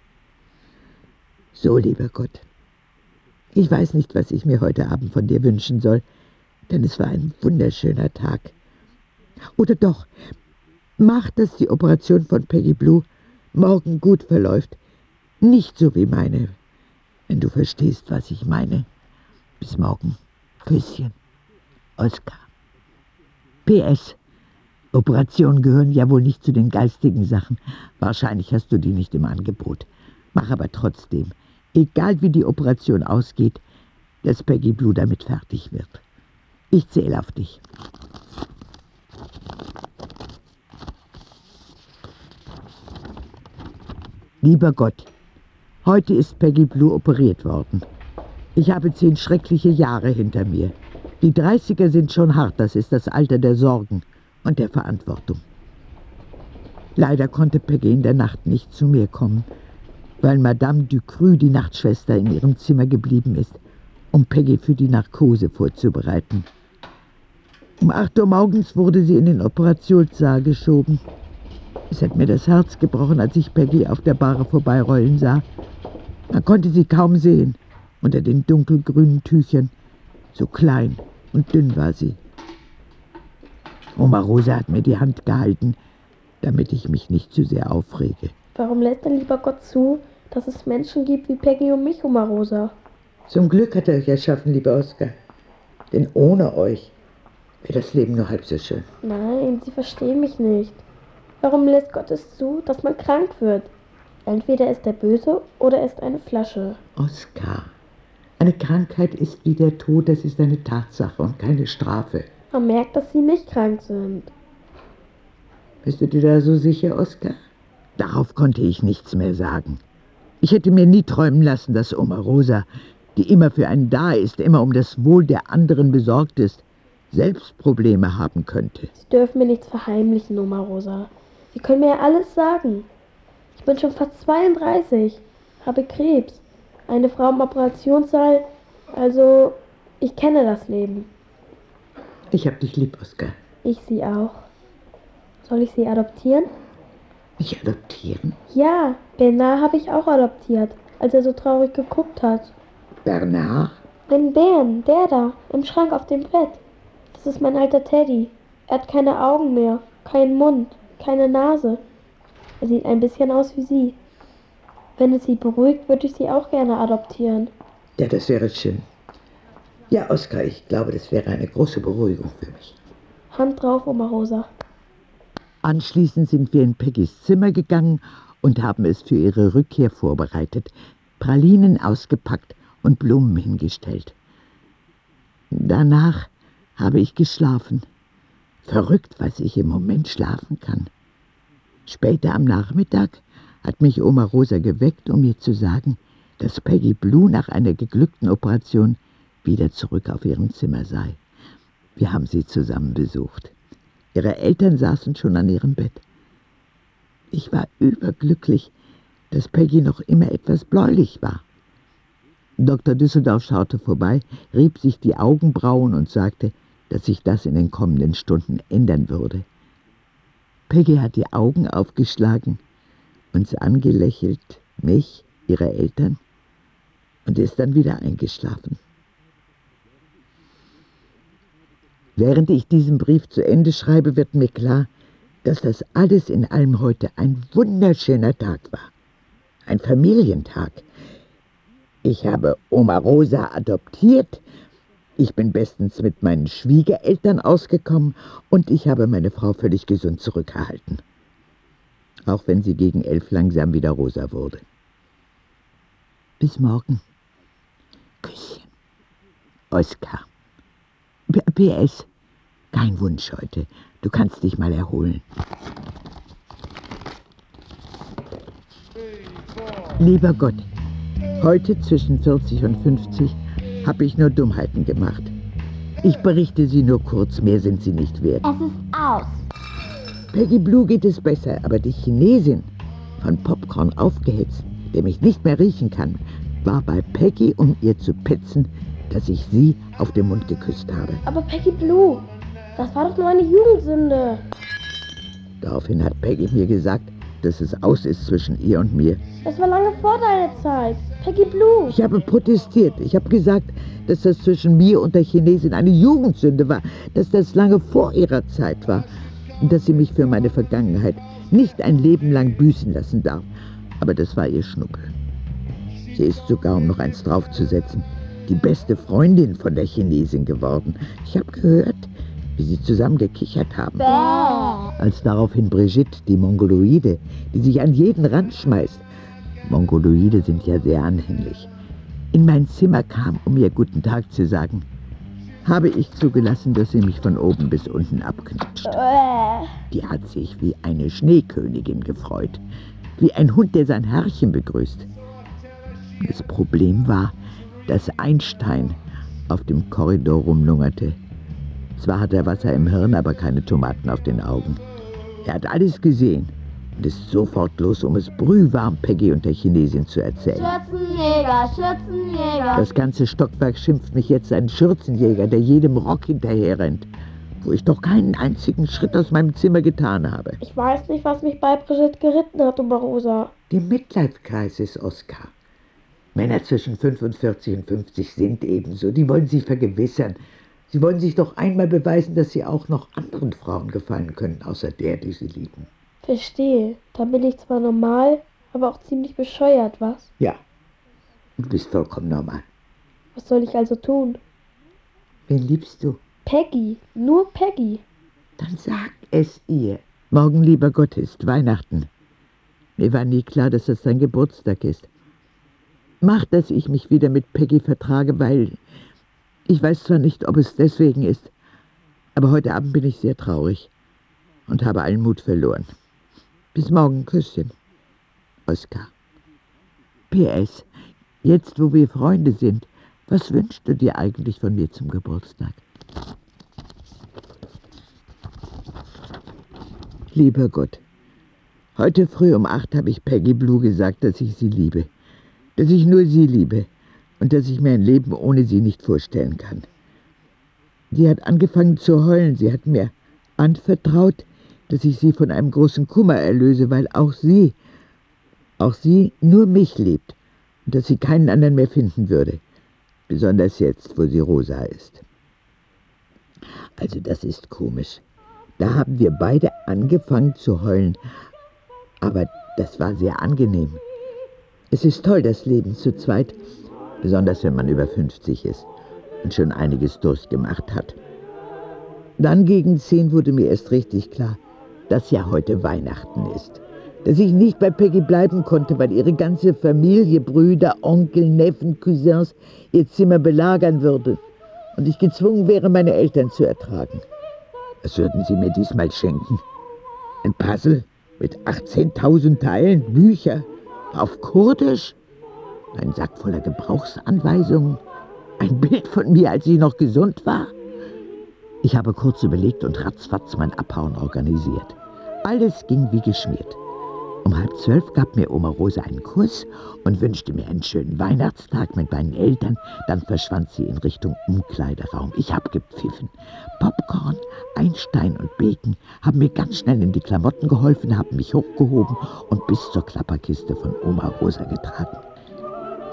So, lieber Gott, ich weiß nicht, was ich mir heute Abend von dir wünschen soll, denn es war ein wunderschöner Tag. Oder doch, mach, dass die Operation von Peggy Blue morgen gut verläuft. Nicht so wie meine, wenn du verstehst, was ich meine. Bis morgen. Küsschen. Oskar. P S Operationen gehören ja wohl nicht zu den geistigen Sachen. Wahrscheinlich hast du die nicht im Angebot. Mach aber trotzdem, egal wie die Operation ausgeht, dass Peggy Blue damit fertig wird. Ich zähle auf dich. Lieber Gott, heute ist Peggy Blue operiert worden. Ich habe zehn schreckliche Jahre hinter mir. Die dreißiger sind schon hart, das ist das Alter der Sorgen und der Verantwortung. Leider konnte Peggy in der Nacht nicht zu mir kommen, weil Madame Ducru, die Nachtschwester, in ihrem Zimmer geblieben ist, um Peggy für die Narkose vorzubereiten. Um acht Uhr morgens wurde sie in den Operationssaal geschoben. Es hat mir das Herz gebrochen, als ich Peggy auf der Bahre vorbeirollen sah. Man konnte sie kaum sehen, unter den dunkelgrünen Tüchern. So klein und dünn war sie. Oma Rosa hat mir die Hand gehalten, damit ich mich nicht zu sehr aufrege. Warum lässt denn lieber Gott zu, dass es Menschen gibt wie Peggy und mich, Oma Rosa? Zum Glück hat er euch erschaffen, lieber Oskar. Denn ohne euch wäre das Leben nur halb so schön. Nein, Sie verstehen mich nicht. Warum lässt Gott es zu, dass man krank wird? Entweder ist er böse oder er ist eine Flasche. Oskar, eine Krankheit ist wie der Tod, das ist eine Tatsache und keine Strafe. Man merkt, dass Sie nicht krank sind. Bist du dir da so sicher, Oskar? Darauf konnte ich nichts mehr sagen. Ich hätte mir nie träumen lassen, dass Oma Rosa, die immer für einen da ist, immer um das Wohl der anderen besorgt ist, selbst Probleme haben könnte. Sie dürfen mir nichts verheimlichen, Oma Rosa. Sie können mir ja alles sagen. Ich bin schon fast zweiunddreißig, habe Krebs, eine Frau im Operationssaal, also ich kenne das Leben. Ich hab dich lieb, Oskar. Ich Sie auch. Soll ich Sie adoptieren? Mich adoptieren? Ja, Bernard habe ich auch adoptiert, als er so traurig geguckt hat. Bernard? Ein Bären, der da, im Schrank auf dem Bett. Das ist mein alter Teddy. Er hat keine Augen mehr, keinen Mund, keine Nase. Er sieht ein bisschen aus wie Sie. Wenn es Sie beruhigt, würde ich Sie auch gerne adoptieren. Ja, das wäre schön. Ja, Oskar, ich glaube, das wäre eine große Beruhigung für mich. Hand drauf, Oma Rosa. Anschließend sind wir in Peggys Zimmer gegangen und haben es für ihre Rückkehr vorbereitet, Pralinen ausgepackt und Blumen hingestellt. Danach habe ich geschlafen. Verrückt, was ich im Moment schlafen kann. Später am Nachmittag hat mich Oma Rosa geweckt, um mir zu sagen, dass Peggy Blue nach einer geglückten Operation wieder zurück auf ihrem Zimmer sei. Wir haben sie zusammen besucht. Ihre Eltern saßen schon an ihrem Bett. Ich war überglücklich, dass Peggy noch immer etwas bläulich war. Doktor Düsseldorf schaute vorbei, rieb sich die Augenbrauen und sagte, dass sich das in den kommenden Stunden ändern würde. Peggy hat die Augen aufgeschlagen, uns angelächelt, mich, ihre Eltern, und ist dann wieder eingeschlafen. Während ich diesen Brief zu Ende schreibe, wird mir klar, dass das alles in allem heute ein wunderschöner Tag war. Ein Familientag. Ich habe Oma Rosa adoptiert, ich bin bestens mit meinen Schwiegereltern ausgekommen und ich habe meine Frau völlig gesund zurückgehalten. Auch wenn sie gegen elf langsam wieder rosa wurde. Bis morgen. Küsschen. Oskar. P S. Kein Wunsch heute. Du kannst dich mal erholen. Lieber Gott, heute zwischen vierzig und fünfzig habe ich nur Dummheiten gemacht. Ich berichte sie nur kurz, mehr sind sie nicht wert. Es ist aus. Peggy Blue geht es besser, aber die Chinesin, von Popcorn aufgehetzt, der mich nicht mehr riechen kann, war bei Peggy, um ihr zu petzen, dass ich sie auf den Mund geküsst habe. Aber Peggy Blue, das war doch nur eine Jugendsünde. Daraufhin hat Peggy mir gesagt, dass es aus ist zwischen ihr und mir. Das war lange vor deiner Zeit. Peggy Blue. Ich habe protestiert. Ich habe gesagt, dass das zwischen mir und der Chinesin eine Jugendsünde war, dass das lange vor ihrer Zeit war und dass sie mich für meine Vergangenheit nicht ein Leben lang büßen lassen darf. Aber das war ihr Schnuppe. Sie ist sogar, um noch eins draufzusetzen, die beste Freundin von der Chinesin geworden. Ich habe gehört, wie sie zusammen gekichert haben. Bäh. Als daraufhin Brigitte, die Mongoloide, die sich an jeden Rand schmeißt, Mongoloide sind ja sehr anhänglich, in mein Zimmer kam, um mir guten Tag zu sagen, habe ich zugelassen, dass sie mich von oben bis unten abknutscht. Bäh. Die hat sich wie eine Schneekönigin gefreut, wie ein Hund, der sein Herrchen begrüßt. Das Problem war, dass Einstein auf dem Korridor rumlungerte. Zwar hat er Wasser im Hirn, aber keine Tomaten auf den Augen. Er hat alles gesehen und ist sofort los, um es brühwarm Peggy und der Chinesin zu erzählen. Schürzenjäger, Schürzenjäger. Das ganze Stockwerk schimpft mich jetzt einen Schürzenjäger, der jedem Rock hinterher rennt, wo ich doch keinen einzigen Schritt aus meinem Zimmer getan habe. Ich weiß nicht, was mich bei Brigitte geritten hat, Oma Rosa. Die Midlife-Crisis, Oskar. Männer zwischen fünfundvierzig und fünfzig sind ebenso. Die wollen sich vergewissern. Sie wollen sich doch einmal beweisen, dass sie auch noch anderen Frauen gefallen können, außer der, die sie lieben. Verstehe. Da bin ich zwar normal, aber auch ziemlich bescheuert, was? Ja, du bist vollkommen normal. Was soll ich also tun? Wen liebst du? Peggy. Nur Peggy. Dann sag es ihr. Morgen, lieber Gott, ist Weihnachten. Mir war nie klar, dass das dein Geburtstag ist. Mach, dass ich mich wieder mit Peggy vertrage, weil ich weiß zwar nicht, ob es deswegen ist, aber heute Abend bin ich sehr traurig und habe allen Mut verloren. Bis morgen, Küsschen. Oskar. P S. Jetzt, wo wir Freunde sind, was wünschst du dir eigentlich von mir zum Geburtstag? Lieber Gott, heute früh um acht habe ich Peggy Blue gesagt, dass ich sie liebe. Dass ich nur sie liebe und dass ich mir ein Leben ohne sie nicht vorstellen kann. Sie hat angefangen zu heulen. Sie hat mir anvertraut, dass ich sie von einem großen Kummer erlöse, weil auch sie, auch sie nur mich liebt und dass sie keinen anderen mehr finden würde. Besonders jetzt, wo sie rosa ist. Also das ist komisch. Da haben wir beide angefangen zu heulen. Aber das war sehr angenehm. Es ist toll, das Leben zu zweit, besonders wenn man über fünfzig ist und schon einiges durchgemacht hat. Dann gegen zehn wurde mir erst richtig klar, dass ja heute Weihnachten ist. Dass ich nicht bei Peggy bleiben konnte, weil ihre ganze Familie, Brüder, Onkel, Neffen, Cousins ihr Zimmer belagern würde und ich gezwungen wäre, meine Eltern zu ertragen. Was würden sie mir diesmal schenken? Ein Puzzle mit achtzehntausend Teilen, Bücher auf Kurdisch, ein Sack voller Gebrauchsanweisungen, ein Bild von mir, als ich noch gesund war. Ich habe kurz überlegt und ratzfatz mein Abhauen organisiert. Alles ging wie geschmiert. Um halb zwölf gab mir Oma Rosa einen Kuss und wünschte mir einen schönen Weihnachtstag mit meinen Eltern. Dann verschwand sie in Richtung Umkleideraum. Ich habe gepfiffen. Popcorn, Einstein und Bacon haben mir ganz schnell in die Klamotten geholfen, haben mich hochgehoben und bis zur Klapperkiste von Oma Rosa getragen.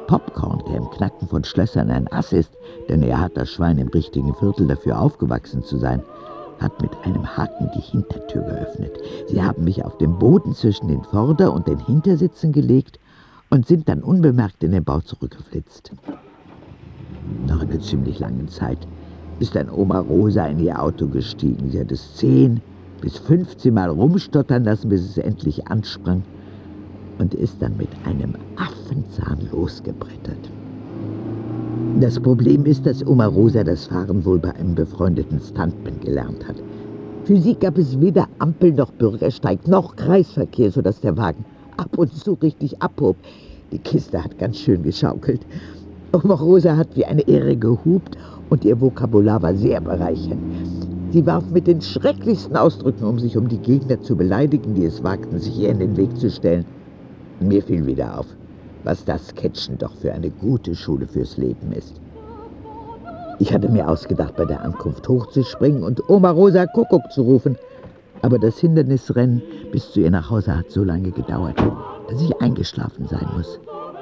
Popcorn, der im Knacken von Schlössern ein Ass ist, denn er hat das Schwein im richtigen Viertel dafür aufgewachsen zu sein, hat mit einem Haken die Hintertür geöffnet. Sie haben mich auf den Boden zwischen den Vorder- und den Hintersitzen gelegt und sind dann unbemerkt in den Bau zurückgeflitzt. Nach einer ziemlich langen Zeit ist dann Oma Rosa in ihr Auto gestiegen. Sie hat es zehn bis fünfzehn Mal rumstottern lassen, bis es endlich ansprang und ist dann mit einem Affenzahn losgebrettert. Das Problem ist, dass Oma Rosa das Fahren wohl bei einem befreundeten Stuntman gelernt hat. Für sie gab es weder Ampel noch Bürgersteig noch Kreisverkehr, sodass der Wagen ab und zu richtig abhob. Die Kiste hat ganz schön geschaukelt. Oma Rosa hat wie eine Irre gehupt und ihr Vokabular war sehr bereichernd. Sie warf mit den schrecklichsten Ausdrücken um sich, um die Gegner zu beleidigen, die es wagten, sich ihr in den Weg zu stellen. Mir fiel wieder auf, was das Sketchen doch für eine gute Schule fürs Leben ist. Ich hatte mir ausgedacht, bei der Ankunft hochzuspringen und Oma Rosa Kuckuck zu rufen. Aber das Hindernisrennen bis zu ihr nach Hause hat so lange gedauert, dass ich eingeschlafen sein muss.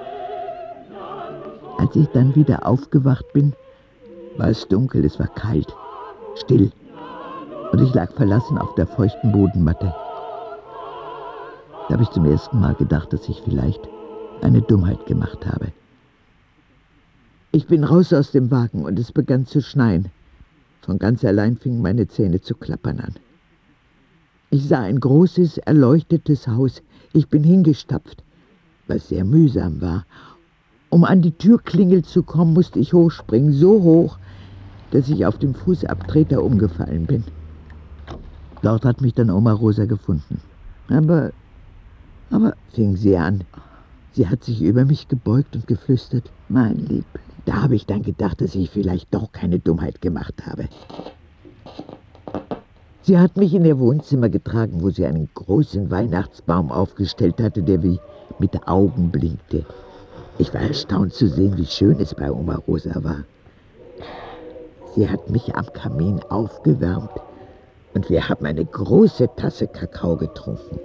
Als ich dann wieder aufgewacht bin, war es dunkel, es war kalt, still und ich lag verlassen auf der feuchten Bodenmatte. Da habe ich zum ersten Mal gedacht, dass ich vielleicht eine Dummheit gemacht habe. Ich bin raus aus dem Wagen und es begann zu schneien. Von ganz allein fingen meine Zähne zu klappern an. Ich sah ein großes, erleuchtetes Haus. Ich bin hingestapft, was sehr mühsam war. Um an die Türklingel zu kommen, musste ich hochspringen, so hoch, dass ich auf dem Fußabtreter umgefallen bin. Dort hat mich dann Oma Rosa gefunden. Aber, aber, fing sie an. Sie hat sich über mich gebeugt und geflüstert, mein Liebling. Da habe ich dann gedacht, dass ich vielleicht doch keine Dummheit gemacht habe. Sie hat mich in ihr Wohnzimmer getragen, wo sie einen großen Weihnachtsbaum aufgestellt hatte, der wie mit Augen blinkte. Ich war erstaunt zu sehen, wie schön es bei Oma Rosa war. Sie hat mich am Kamin aufgewärmt und wir haben eine große Tasse Kakao getrunken.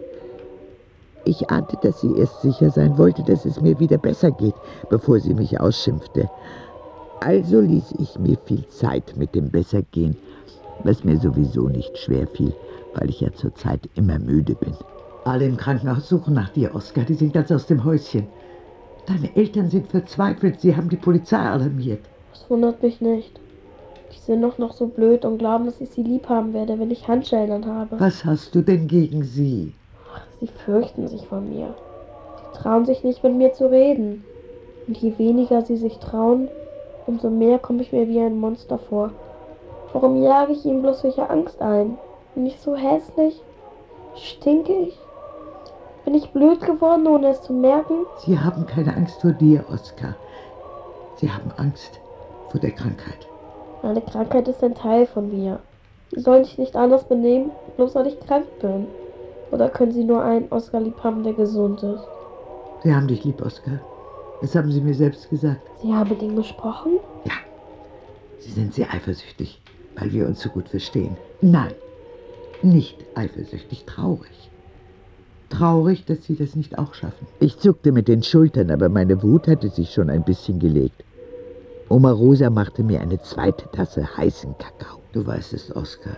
Ich ahnte, dass sie erst sicher sein wollte, dass es mir wieder besser geht, bevor sie mich ausschimpfte. Also ließ ich mir viel Zeit mit dem Bessergehen, was mir sowieso nicht schwer fiel, weil ich ja zurzeit immer müde bin. Alle im Krankenhaus suchen nach dir, Oskar, die sind ganz aus dem Häuschen. Deine Eltern sind verzweifelt, sie haben die Polizei alarmiert. Das wundert mich nicht. Die sind doch noch so blöd und glauben, dass ich sie lieb haben werde, wenn ich Handschellen anhabe. Was hast du denn gegen sie? Ach, sie fürchten sich vor mir. Sie trauen sich nicht, mit mir zu reden. Und je weniger sie sich trauen, umso mehr komme ich mir wie ein Monster vor. Warum jage ich ihnen bloß solche Angst ein? Bin ich so hässlich? Stinke ich? Bin ich blöd geworden, ohne es zu merken? Sie haben keine Angst vor dir, Oskar. Sie haben Angst vor der Krankheit. Meine Krankheit ist ein Teil von mir. Sie sollen sich nicht anders benehmen, bloß weil ich krank bin. Oder können sie nur einen Oskar lieb haben, der gesund ist? Sie haben dich lieb, Oskar. Das haben sie mir selbst gesagt. Sie haben mit ihnen gesprochen? Ja. Sie sind sehr eifersüchtig, weil wir uns so gut verstehen. Nein, nicht eifersüchtig, traurig. Traurig, dass sie das nicht auch schaffen. Ich zuckte mit den Schultern, aber meine Wut hatte sich schon ein bisschen gelegt. Oma Rosa machte mir eine zweite Tasse heißen Kakao. Du weißt es, Oskar.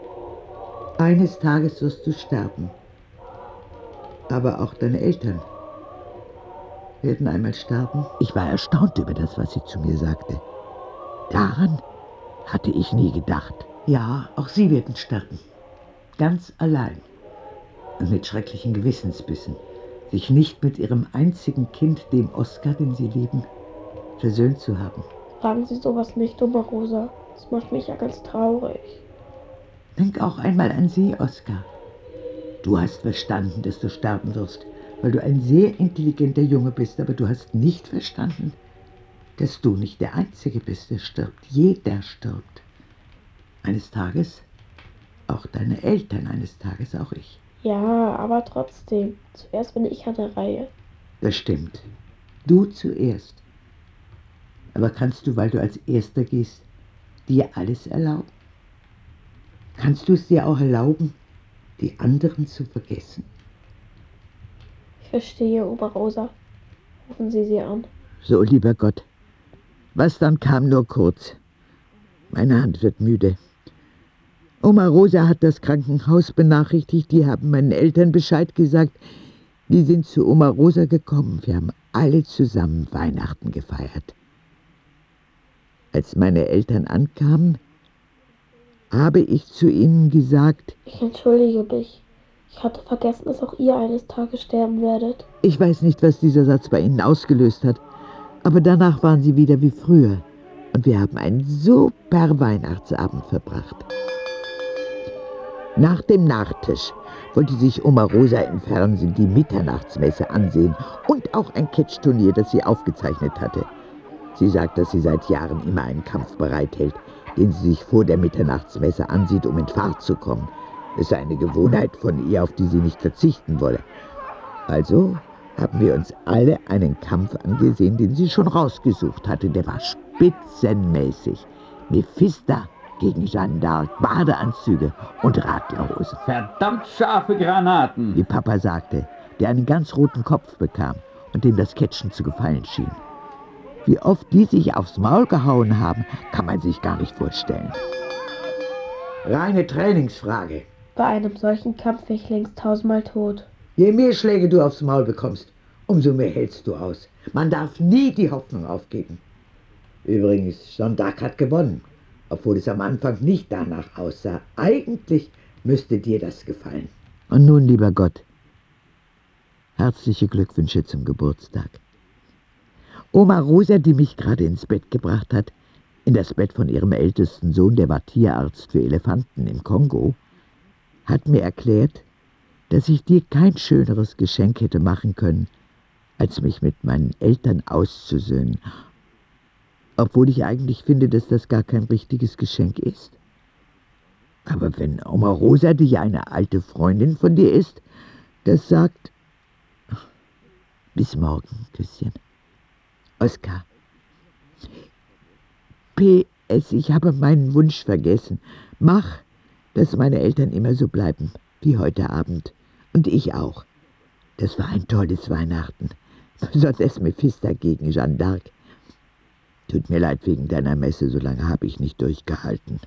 Eines Tages wirst du sterben. Aber auch deine Eltern werden einmal sterben. Ich war erstaunt über das, was sie zu mir sagte. Daran hatte ich nie gedacht. Ja, auch sie werden sterben. Ganz allein. Und mit schrecklichen Gewissensbissen. Sich nicht mit ihrem einzigen Kind, dem Oskar, den sie lieben, versöhnt zu haben. Sagen Sie sowas nicht, Oma Rosa. Das macht mich ja ganz traurig. Denk auch einmal an sie, Oskar. Du hast verstanden, dass du sterben wirst, weil du ein sehr intelligenter Junge bist, aber du hast nicht verstanden, dass du nicht der Einzige bist, der stirbt. Jeder stirbt. Eines Tages auch deine Eltern, eines Tages auch ich. Ja, aber trotzdem. Zuerst bin ich an der Reihe. Das stimmt. Du zuerst. Aber kannst du, weil du als Erster gehst, dir alles erlauben? Kannst du es dir auch erlauben, die anderen zu vergessen? Ich verstehe, Oma Rosa. Rufen Sie sie an. So, lieber Gott. Was dann kam, nur kurz. Meine Hand wird müde. Oma Rosa hat das Krankenhaus benachrichtigt. Die haben meinen Eltern Bescheid gesagt. Die sind zu Oma Rosa gekommen. Wir haben alle zusammen Weihnachten gefeiert. Als meine Eltern ankamen, habe ich zu ihnen gesagt: Ich entschuldige mich. Ich hatte vergessen, dass auch ihr eines Tages sterben werdet. Ich weiß nicht, was dieser Satz bei ihnen ausgelöst hat, aber danach waren sie wieder wie früher. Und wir haben einen super Weihnachtsabend verbracht. Nach dem Nachtisch wollte sich Oma Rosa im Fernsehen die Mitternachtsmesse ansehen und auch ein Catch-Turnier, das sie aufgezeichnet hatte. Sie sagt, dass sie seit Jahren immer einen Kampf bereithält, den sie sich vor der Mitternachtsmesse ansieht, um in Fahrt zu kommen. Es sei eine Gewohnheit von ihr, auf die sie nicht verzichten wolle. Also haben wir uns alle einen Kampf angesehen, den sie schon rausgesucht hatte. Der war spitzenmäßig. Mephista gegen Jeanne d'Arc, Badeanzüge und Radlerhosen. Verdammt scharfe Granaten, wie Papa sagte, der einen ganz roten Kopf bekam und dem das Catchen zu gefallen schien. Wie oft die sich aufs Maul gehauen haben, kann man sich gar nicht vorstellen. Reine Trainingsfrage. Bei einem solchen Kampf wäre ich längst tausendmal tot. Je mehr Schläge du aufs Maul bekommst, umso mehr hältst du aus. Man darf nie die Hoffnung aufgeben. Übrigens, Jeanne d'Arc hat gewonnen, obwohl es am Anfang nicht danach aussah. Eigentlich müsste dir das gefallen. Und nun, lieber Gott, herzliche Glückwünsche zum Geburtstag. Oma Rosa, die mich gerade ins Bett gebracht hat, in das Bett von ihrem ältesten Sohn, der war Tierarzt für Elefanten im Kongo, hat mir erklärt, dass ich dir kein schöneres Geschenk hätte machen können, als mich mit meinen Eltern auszusöhnen. Obwohl ich eigentlich finde, dass das gar kein richtiges Geschenk ist. Aber wenn Oma Rosa, die ja eine alte Freundin von dir ist, das sagt... Bis morgen, Küsschen. Oskar. P S Ich habe meinen Wunsch vergessen. Mach, dass meine Eltern immer so bleiben, wie heute Abend. Und ich auch. Das war ein tolles Weihnachten. Besonders Mephista gegen Jeanne d'Arc. Tut mir leid wegen deiner Messe, so lange habe ich nicht durchgehalten.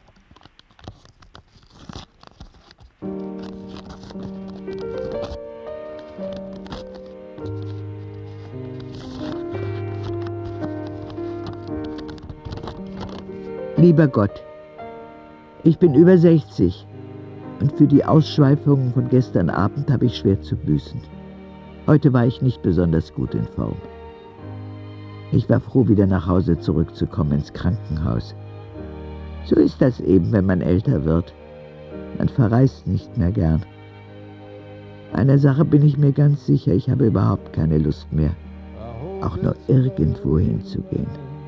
Lieber Gott, ich bin über sechzig und für die Ausschweifungen von gestern Abend habe ich schwer zu büßen. Heute war ich nicht besonders gut in Form. Ich war froh, wieder nach Hause zurückzukommen ins Krankenhaus. So ist das eben, wenn man älter wird. Man verreist nicht mehr gern. Einer Sache bin ich mir ganz sicher, ich habe überhaupt keine Lust mehr, auch nur irgendwo hinzugehen.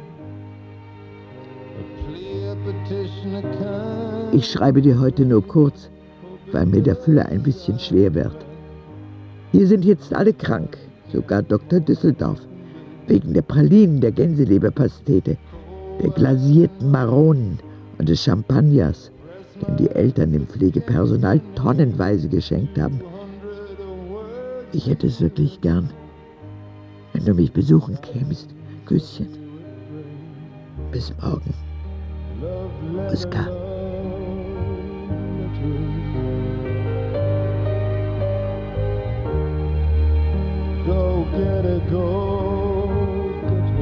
Ich schreibe dir heute nur kurz, weil mir der Füller ein bisschen schwer wird. Hier sind jetzt alle krank, sogar Doktor Düsseldorf, wegen der Pralinen, der Gänseleberpastete, der glasierten Maronen und des Champagners, den die Eltern dem Pflegepersonal tonnenweise geschenkt haben. Ich hätte es wirklich gern, wenn du mich besuchen kämst. Küsschen. Bis morgen. Oskar. Go get it, go get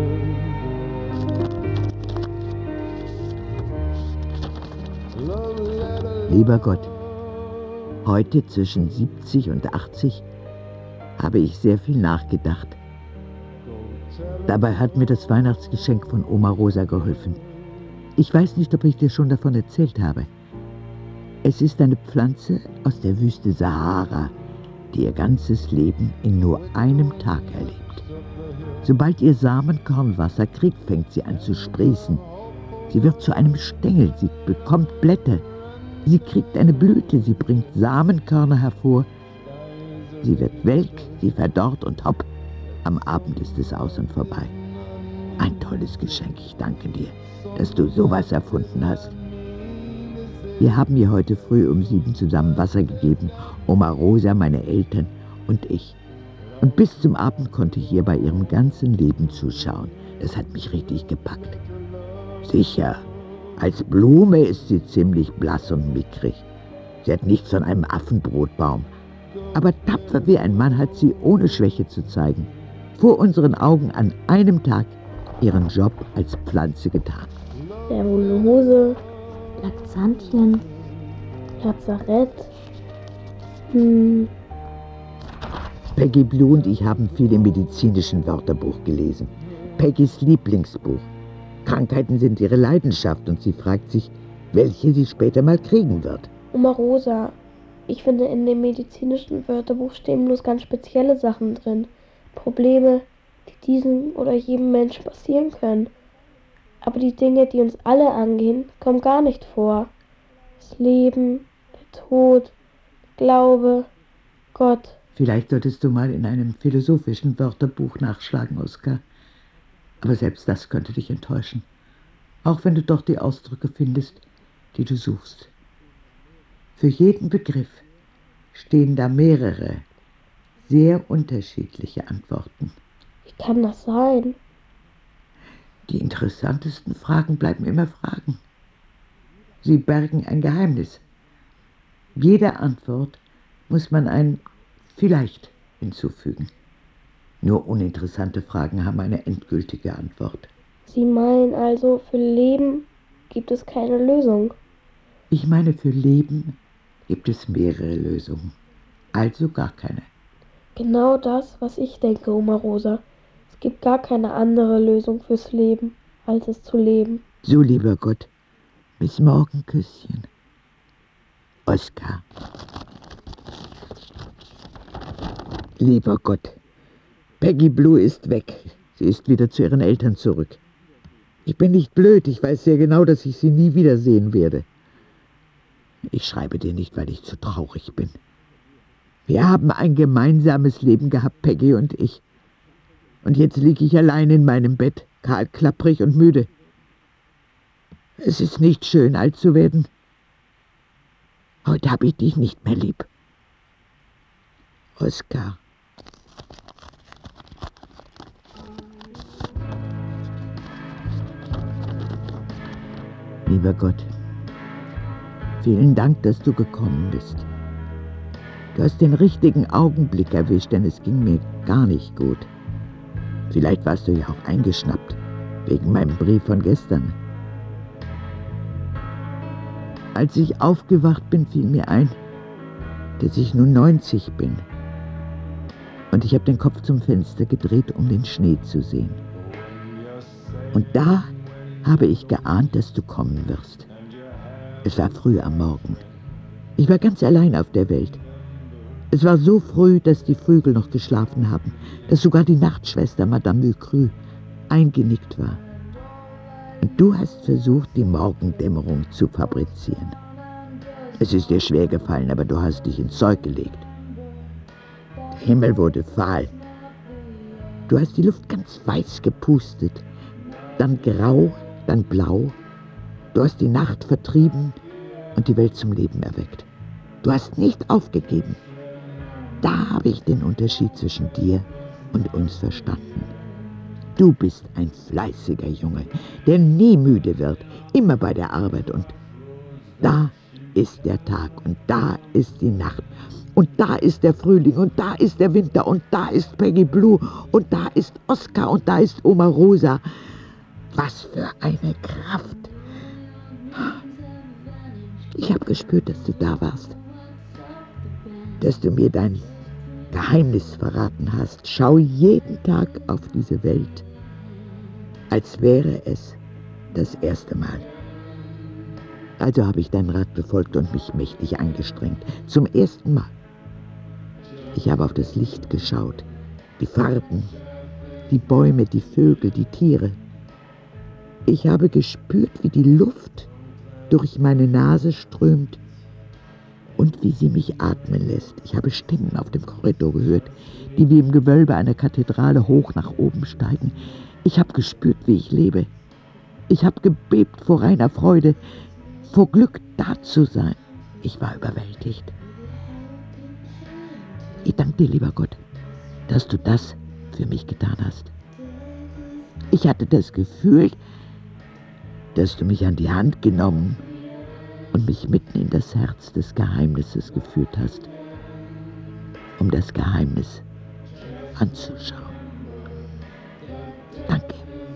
her. Lieber Gott, heute zwischen siebzig und achtzig habe ich sehr viel nachgedacht. Dabei hat mir das Weihnachtsgeschenk von Oma Rosa geholfen. Ich weiß nicht, ob ich dir schon davon erzählt habe. Es ist eine Pflanze aus der Wüste Sahara, die ihr ganzes Leben in nur einem Tag erlebt. Sobald ihr Samenkorn Wasser kriegt, fängt sie an zu sprießen. Sie wird zu einem Stängel, sie bekommt Blätter, sie kriegt eine Blüte, sie bringt Samenkörner hervor. Sie wird welk, sie verdorrt und hopp, am Abend ist es aus und vorbei. Ein tolles Geschenk, ich danke dir, dass du sowas erfunden hast. Wir haben ihr heute früh um sieben zusammen Wasser gegeben, Oma Rosa, meine Eltern und ich. Und bis zum Abend konnte ich ihr bei ihrem ganzen Leben zuschauen. Das hat mich richtig gepackt. Sicher, als Blume ist sie ziemlich blass und mickrig. Sie hat nichts von einem Affenbrotbaum. Aber tapfer wie ein Mann hat sie, ohne Schwäche zu zeigen, vor unseren Augen an einem Tag ihren Job als Pflanze getan. Verulose, Laxantien, Lazarett. Hm. Peggy Blue und ich haben viel im medizinischen Wörterbuch gelesen. Peggys Lieblingsbuch. Krankheiten sind ihre Leidenschaft und sie fragt sich, welche sie später mal kriegen wird. Oma Rosa, ich finde, in dem medizinischen Wörterbuch stehen bloß ganz spezielle Sachen drin. Probleme, die diesem oder jedem Menschen passieren können. Aber die Dinge, die uns alle angehen, kommen gar nicht vor. Das Leben, der Tod, Glaube, Gott. Vielleicht solltest du mal in einem philosophischen Wörterbuch nachschlagen, Oskar. Aber selbst das könnte dich enttäuschen. Auch wenn du dort die Ausdrücke findest, die du suchst. Für jeden Begriff stehen da mehrere, sehr unterschiedliche Antworten. Wie kann das sein? Die interessantesten Fragen bleiben immer Fragen. Sie bergen ein Geheimnis. Jeder Antwort muss man ein Vielleicht hinzufügen. Nur uninteressante Fragen haben eine endgültige Antwort. Sie meinen also, für Leben gibt es keine Lösung? Ich meine, für Leben gibt es mehrere Lösungen. Also gar keine. Genau das, was ich denke, Oma Rosa. Es gibt gar keine andere Lösung fürs Leben, als es zu leben. So, lieber Gott, bis morgen, Küsschen. Oskar. Lieber Gott, Peggy Blue ist weg. Sie ist wieder zu ihren Eltern zurück. Ich bin nicht blöd, ich weiß sehr genau, dass ich sie nie wiedersehen werde. Ich schreibe dir nicht, weil ich zu traurig bin. Wir haben ein gemeinsames Leben gehabt, Peggy und ich. Und jetzt liege ich allein in meinem Bett, kahl, klapprig und müde. Es ist nicht schön, alt zu werden. Heute habe ich dich nicht mehr lieb. Oskar. Lieber Gott, vielen Dank, dass du gekommen bist. Du hast den richtigen Augenblick erwischt, denn es ging mir gar nicht gut. Vielleicht warst du ja auch eingeschnappt, wegen meinem Brief von gestern. Als ich aufgewacht bin, fiel mir ein, dass ich nun neunzig bin. Und ich habe den Kopf zum Fenster gedreht, um den Schnee zu sehen. Und da habe ich geahnt, dass du kommen wirst. Es war früh am Morgen. Ich war ganz allein auf der Welt. Es war so früh, dass die Vögel noch geschlafen haben, dass sogar die Nachtschwester Madame Mucru eingenickt war. Und du hast versucht, die Morgendämmerung zu fabrizieren. Es ist dir schwer gefallen, aber du hast dich ins Zeug gelegt. Der Himmel wurde fahl. Du hast die Luft ganz weiß gepustet, dann grau, dann blau. Du hast die Nacht vertrieben und die Welt zum Leben erweckt. Du hast nicht aufgegeben. Da habe ich den Unterschied zwischen dir und uns verstanden. Du bist ein fleißiger Junge, der nie müde wird, immer bei der Arbeit. Und da ist der Tag und da ist die Nacht und da ist der Frühling und da ist der Winter und da ist Peggy Blue und da ist Oskar und da ist Oma Rosa. Was für eine Kraft! Ich habe gespürt, dass du da warst, dass du mir dein Geheimnis verraten hast. Schau jeden Tag auf diese Welt, als wäre es das erste Mal. Also habe ich deinen Rat befolgt und mich mächtig angestrengt. Zum ersten Mal. Ich habe auf das Licht geschaut, die Farben, die Bäume, die Vögel, die Tiere. Ich habe gespürt, wie die Luft durch meine Nase strömt und wie sie mich atmen lässt. Ich habe Stimmen auf dem Korridor gehört, die wie im Gewölbe einer Kathedrale hoch nach oben steigen. Ich habe gespürt, wie ich lebe. Ich habe gebebt vor reiner Freude, vor Glück, da zu sein. Ich war überwältigt. Ich danke dir, lieber Gott, dass du das für mich getan hast. Ich hatte das Gefühl, dass du mich an die Hand genommen und mich mitten in das Herz des Geheimnisses geführt hast, um das Geheimnis anzuschauen. Danke.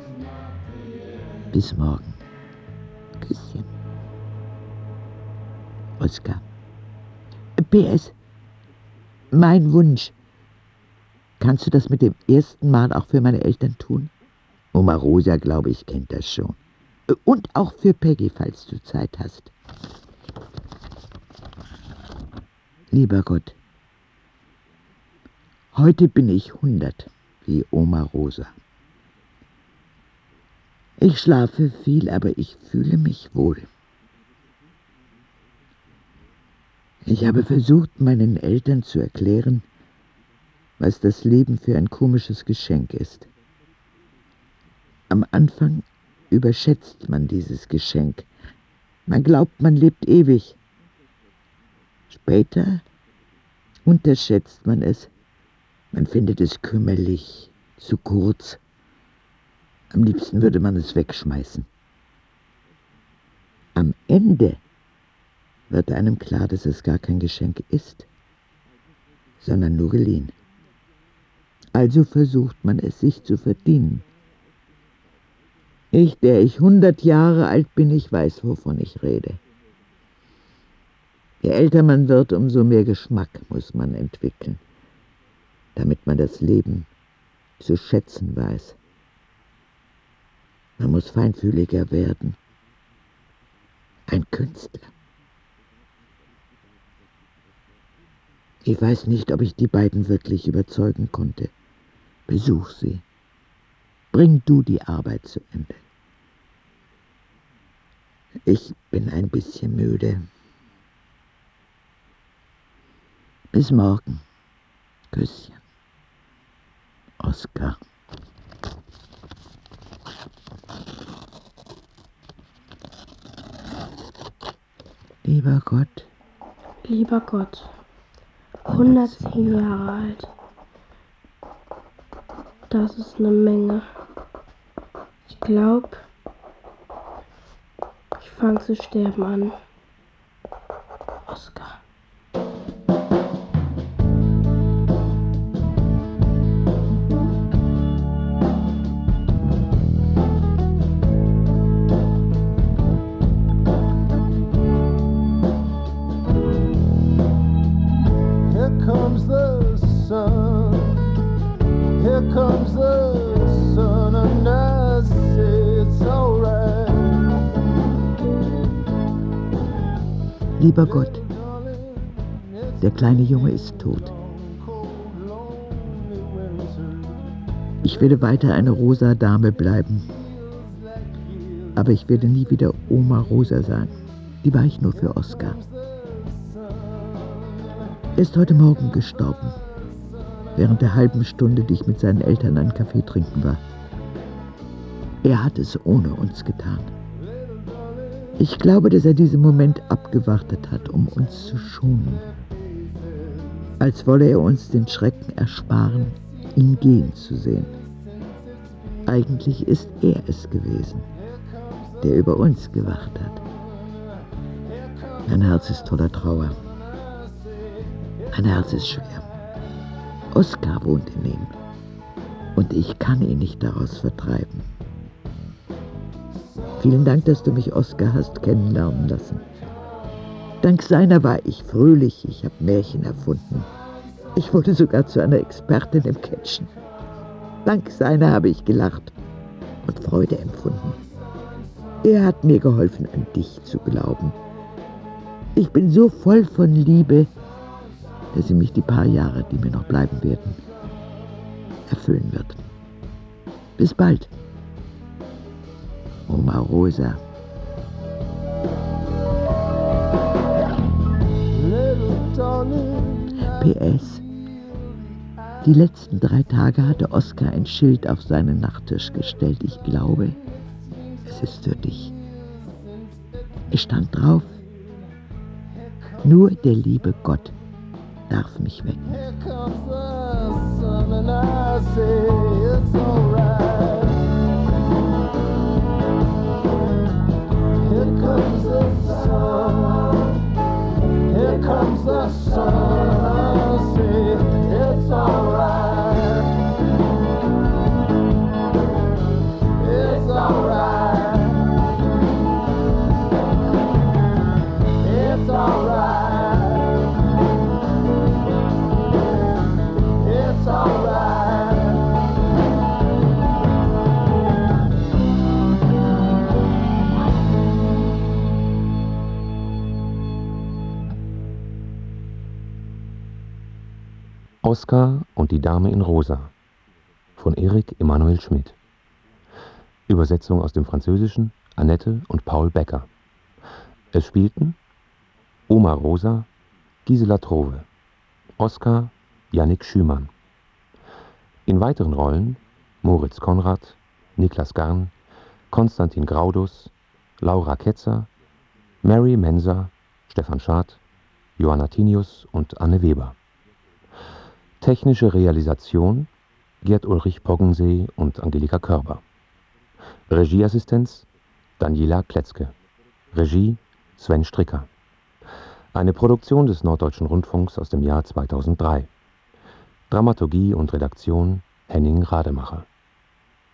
Bis morgen. Küsschen. Oskar. P S. Mein Wunsch. Kannst du das mit dem ersten Mal auch für meine Eltern tun? Oma Rosa, glaube ich, kennt das schon. Und auch für Peggy, falls du Zeit hast. Lieber Gott, heute bin ich hundert, wie Oma Rosa. Ich schlafe viel, aber ich fühle mich wohl. Ich habe versucht, meinen Eltern zu erklären, was das Leben für ein komisches Geschenk ist. Am Anfang überschätzt man dieses Geschenk. Man glaubt, man lebt ewig. Später unterschätzt man es. Man findet es kümmerlich, zu kurz. Am liebsten würde man es wegschmeißen. Am Ende wird einem klar, dass es gar kein Geschenk ist, sondern nur geliehen. Also versucht man es sich zu verdienen. Ich, der ich hundert Jahre alt bin, ich weiß, wovon ich rede. Je älter man wird, umso mehr Geschmack muss man entwickeln, damit man das Leben zu schätzen weiß. Man muss feinfühliger werden. Ein Künstler. Ich weiß nicht, ob ich die beiden wirklich überzeugen konnte. Besuch sie. Bring du die Arbeit zu Ende. Ich bin ein bisschen müde. Bis morgen. Küsschen. Oskar. Lieber Gott. Lieber Gott. hundertzehn Jahre alt. Das ist eine Menge. Ich glaube, ich fange zu sterben an. Oskar. Comes the sun, here comes the sun, and I say it's alright. Lieber Gott, der kleine Junge ist tot. Ich werde weiter eine rosa Dame bleiben, aber ich werde nie wieder Oma Rosa sein. Die war ich nur für Oskar. Er ist heute Morgen gestorben, während der halben Stunde, die ich mit seinen Eltern einen Kaffee trinken war. Er hat es ohne uns getan. Ich glaube, dass er diesen Moment abgewartet hat, um uns zu schonen. Als wolle er uns den Schrecken ersparen, ihn gehen zu sehen. Eigentlich ist er es gewesen, der über uns gewacht hat. Mein Herz ist voller Trauer. Mein Herz ist schwer. Oskar wohnt in ihm und ich kann ihn nicht daraus vertreiben. Vielen Dank, dass du mich Oskar hast kennenlernen lassen. Dank seiner war ich fröhlich, ich habe Märchen erfunden. Ich wurde sogar zu einer Expertin im Catchen. Dank seiner habe ich gelacht und Freude empfunden. Er hat mir geholfen, an dich zu glauben. Ich bin so voll von Liebe, dass sie mich die paar Jahre, die mir noch bleiben werden, erfüllen wird. Bis bald. Oma Rosa. P S. Die letzten drei Tage hatte Oskar ein Schild auf seinen Nachttisch gestellt. Ich glaube, es ist für dich. Es stand drauf: Nur der liebe Gott darf mich wecken. sun, and I say it's alright. Here comes the sun, here comes the sun, I say it's alright. It's alright. It's alright. It's alright. Oskar und die Dame in Rosa von Erik Emanuel Schmidt. Übersetzung aus dem Französischen Annette und Paul Becker. Es spielten Oma Rosa, Gisela Trove, Oskar, Jannik Schümann. In weiteren Rollen Moritz Konrad, Niklas Garn, Konstantin Graudus, Laura Ketzer, Mary Menser, Stefan Schad, Johanna Tinius und Anne Weber. Technische Realisation Gerd Ulrich Poggensee und Angelika Körber. Regieassistenz Daniela Kletzke. Regie Sven Stricker. Eine Produktion des Norddeutschen Rundfunks aus dem Jahr zweitausenddrei. Dramaturgie und Redaktion Henning Rademacher.